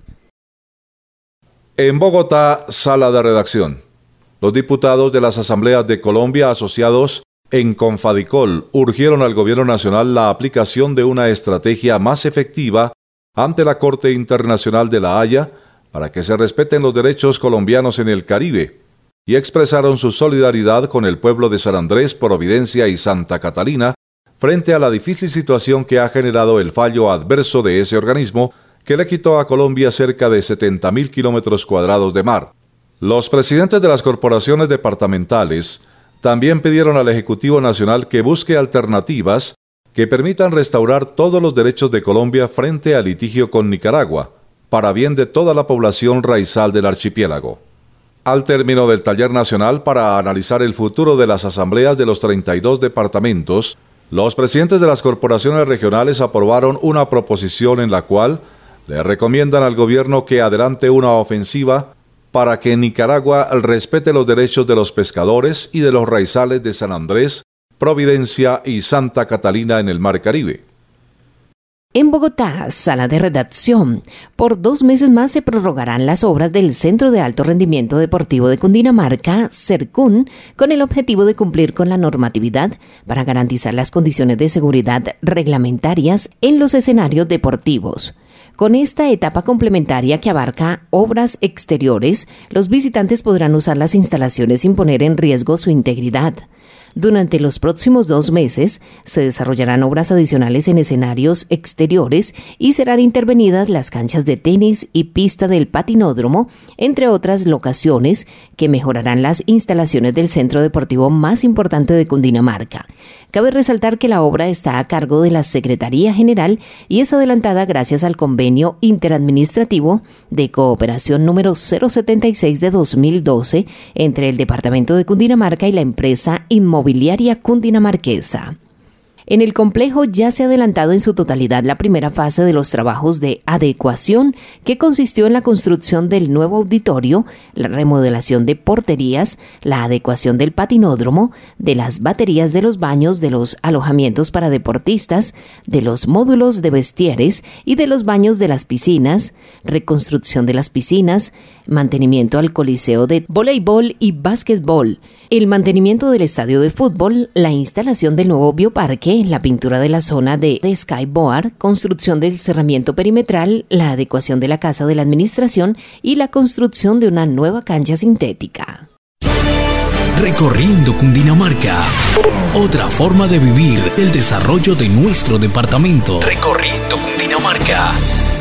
En Bogotá, sala de redacción. Los diputados de las asambleas de Colombia asociados En Confadicol urgieron al Gobierno Nacional la aplicación de una estrategia más efectiva ante la Corte Internacional de La Haya para que se respeten los derechos colombianos en el Caribe, y expresaron su solidaridad con el pueblo de San Andrés, Providencia y Santa Catalina frente a la difícil situación que ha generado el fallo adverso de ese organismo que le quitó a Colombia cerca de setenta mil kilómetros cuadrados de mar. Los presidentes de las corporaciones departamentales también pidieron al Ejecutivo Nacional que busque alternativas que permitan restaurar todos los derechos de Colombia frente al litigio con Nicaragua, para bien de toda la población raizal del archipiélago. Al término del taller nacional para analizar el futuro de las asambleas de los treinta y dos departamentos, los presidentes de las corporaciones regionales aprobaron una proposición en la cual le recomiendan al gobierno que adelante una ofensiva para que Nicaragua respete los derechos de los pescadores y de los raizales de San Andrés, Providencia y Santa Catalina en el Mar Caribe. En Bogotá, sala de redacción. Por dos meses más se prorrogarán las obras del Centro de Alto Rendimiento Deportivo de Cundinamarca, CERCUN, con el objetivo de cumplir con la normatividad para garantizar las condiciones de seguridad reglamentarias en los escenarios deportivos. Con esta etapa complementaria que abarca obras exteriores, los visitantes podrán usar las instalaciones sin poner en riesgo su integridad. Durante los próximos dos meses se desarrollarán obras adicionales en escenarios exteriores y serán intervenidas las canchas de tenis y pista del patinódromo, entre otras locaciones que mejorarán las instalaciones del centro deportivo más importante de Cundinamarca. Cabe resaltar que la obra está a cargo de la Secretaría General y es adelantada gracias al convenio interadministrativo de cooperación número cero setenta y seis de dos mil doce entre el Departamento de Cundinamarca y la empresa inmobiliaria cundinamarquesa. En el complejo ya se ha adelantado en su totalidad la primera fase de los trabajos de adecuación, que consistió en la construcción del nuevo auditorio, la remodelación de porterías, la adecuación del patinódromo, de las baterías de los baños, de los alojamientos para deportistas, de los módulos de vestieres y de los baños de las piscinas, reconstrucción de las piscinas, mantenimiento al coliseo de voleibol y básquetbol, el mantenimiento del estadio de fútbol, la instalación del nuevo bioparque, la pintura de la zona de, de skyboard, construcción del cerramiento perimetral, la adecuación de la casa de la administración y la construcción de una nueva cancha sintética. Recorriendo Cundinamarca. Otra forma de vivir el desarrollo de nuestro departamento. Recorriendo Cundinamarca.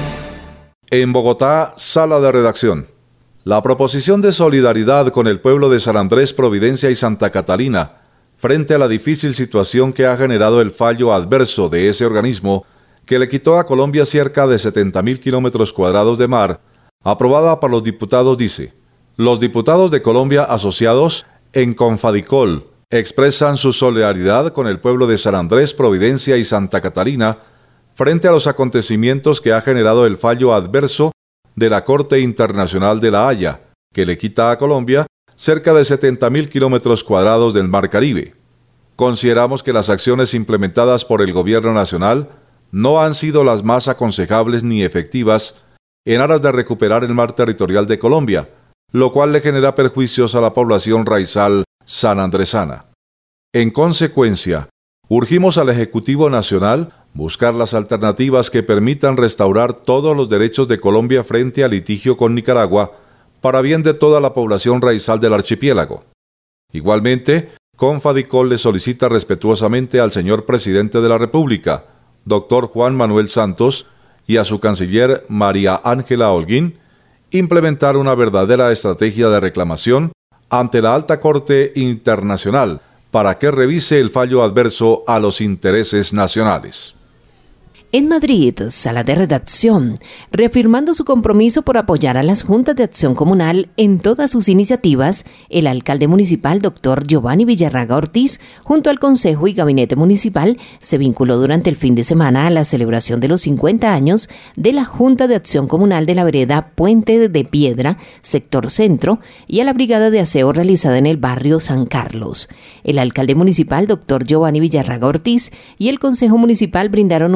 En Bogotá, sala de redacción. La proposición de solidaridad con el pueblo de San Andrés, Providencia y Santa Catalina frente a la difícil situación que ha generado el fallo adverso de ese organismo que le quitó a Colombia cerca de setenta mil kilómetros cuadrados de mar, aprobada por los diputados, dice: los diputados de Colombia asociados en Confadicol expresan su solidaridad con el pueblo de San Andrés, Providencia y Santa Catalina frente a los acontecimientos que ha generado el fallo adverso de la Corte Internacional de La Haya, que le quita a Colombia cerca de setenta mil kilómetros cuadrados del Mar Caribe. Consideramos que las acciones implementadas por el Gobierno Nacional no han sido las más aconsejables ni efectivas en aras de recuperar el mar territorial de Colombia, lo cual le genera perjuicios a la población raizal sanandresana. En consecuencia, urgimos al Ejecutivo Nacional buscar las alternativas que permitan restaurar todos los derechos de Colombia frente al litigio con Nicaragua, para bien de toda la población raizal del archipiélago. Igualmente, Confadicol le solicita respetuosamente al señor Presidente de la República, doctor Juan Manuel Santos, y a su canciller María Ángela Holguín, implementar una verdadera estrategia de reclamación ante la Alta Corte Internacional para que revise el fallo adverso a los intereses nacionales. En Madrid, sala de redacción, reafirmando su compromiso por apoyar a las juntas de acción comunal en todas sus iniciativas, el alcalde municipal, doctor Giovanni Villarraga Ortiz, junto al Consejo y Gabinete Municipal, se vinculó durante el fin de semana a la celebración de los cincuenta años de la Junta de Acción Comunal de la vereda Puente de Piedra, sector centro, y a la brigada de aseo realizada en el barrio San Carlos. El alcalde municipal, doctor Giovanni Villarraga Ortiz, y el Consejo Municipal brindaron un reconocimiento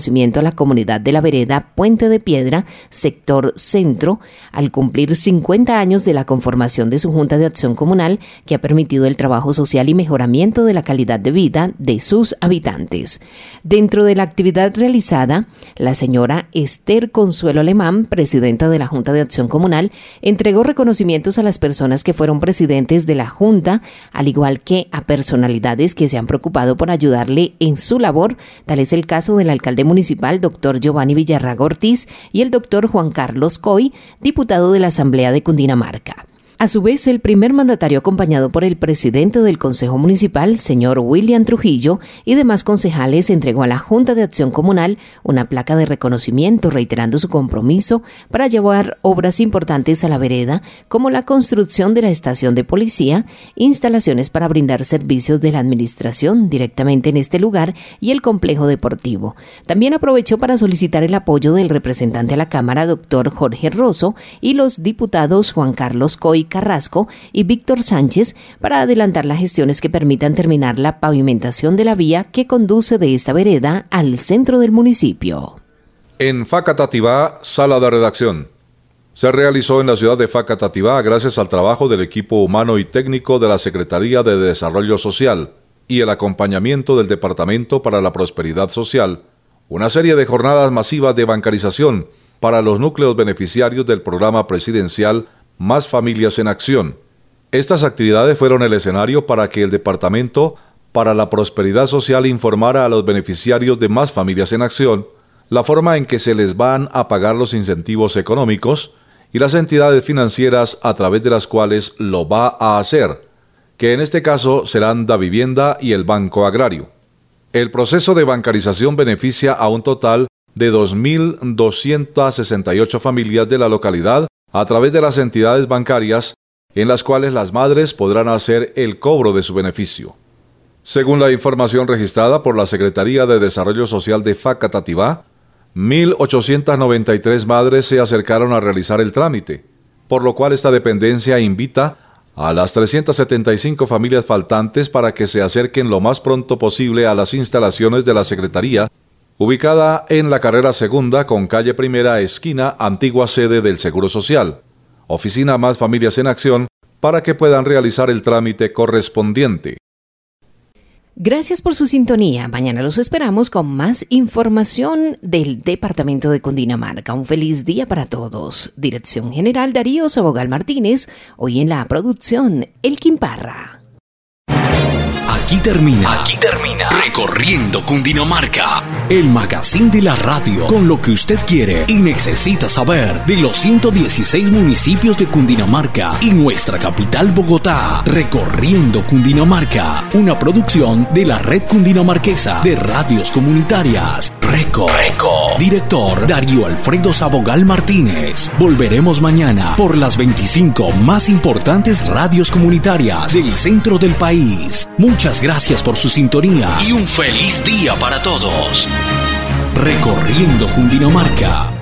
reconocimiento a la comunidad de la vereda Puente de Piedra, sector centro, al cumplir cincuenta años de la conformación de su Junta de Acción Comunal, que ha permitido el trabajo social y mejoramiento de la calidad de vida de sus habitantes. Dentro de la actividad realizada, la señora Esther Consuelo Alemán, presidenta de la Junta de Acción Comunal, entregó reconocimientos a las personas que fueron presidentes de la Junta, al igual que a personalidades que se han preocupado por ayudarle en su labor. Tal es el caso del alcalde municipal, doctor Giovanni Villarraga Ortiz, y el doctor Juan Carlos Coy, diputado de la Asamblea de Cundinamarca. A su vez, el primer mandatario, acompañado por el presidente del Consejo Municipal, señor William Trujillo, y demás concejales, entregó a la Junta de Acción Comunal una placa de reconocimiento, reiterando su compromiso para llevar obras importantes a la vereda, como la construcción de la estación de policía, instalaciones para brindar servicios de la administración directamente en este lugar y el complejo deportivo. También aprovechó para solicitar el apoyo del representante a la Cámara, doctor Jorge Rosso, y los diputados Juan Carlos Coy Carrasco y Víctor Sánchez para adelantar las gestiones que permitan terminar la pavimentación de la vía que conduce de esta vereda al centro del municipio. En Facatativá, sala de redacción. Se realizó en la ciudad de Facatativá gracias al trabajo del equipo humano y técnico de la Secretaría de Desarrollo Social y el acompañamiento del Departamento para la Prosperidad Social, una serie de jornadas masivas de bancarización para los núcleos beneficiarios del programa presidencial Más Familias en Acción. Estas actividades fueron el escenario para que el Departamento para la Prosperidad Social informara a los beneficiarios de Más Familias en Acción la forma en que se les van a pagar los incentivos económicos y las entidades financieras a través de las cuales lo va a hacer, que en este caso serán Davivienda y el Banco Agrario. El proceso de bancarización beneficia a un total de dos mil doscientas sesenta y ocho familias de la localidad a través de las entidades bancarias en las cuales las madres podrán hacer el cobro de su beneficio. Según la información registrada por la Secretaría de Desarrollo Social de Facatativá, mil ochocientas noventa y tres madres se acercaron a realizar el trámite, por lo cual esta dependencia invita a las trescientas setenta y cinco familias faltantes para que se acerquen lo más pronto posible a las instalaciones de la Secretaría, ubicada en la carrera segunda con calle Primera, esquina antigua sede del Seguro Social, oficina Más Familias en Acción, para que puedan realizar el trámite correspondiente. Gracias por su sintonía. Mañana los esperamos con más información del Departamento de Cundinamarca. Un feliz día para todos. Dirección General Darío Sabogal Martínez. Hoy en la producción, Elkin Parra. Aquí termina, Aquí termina Recorriendo Cundinamarca, el magazine de la radio con lo que usted quiere y necesita saber de los ciento dieciséis municipios de Cundinamarca y nuestra capital Bogotá. Recorriendo Cundinamarca, una producción de la Red Cundinamarquesa de Radios Comunitarias. Reco. Reco. Director Darío Alfredo Sabogal Martínez. Volveremos mañana por las veinticinco más importantes radios comunitarias del centro del país. Muchas gracias por su sintonía y un feliz día para todos. Recorriendo Cundinamarca.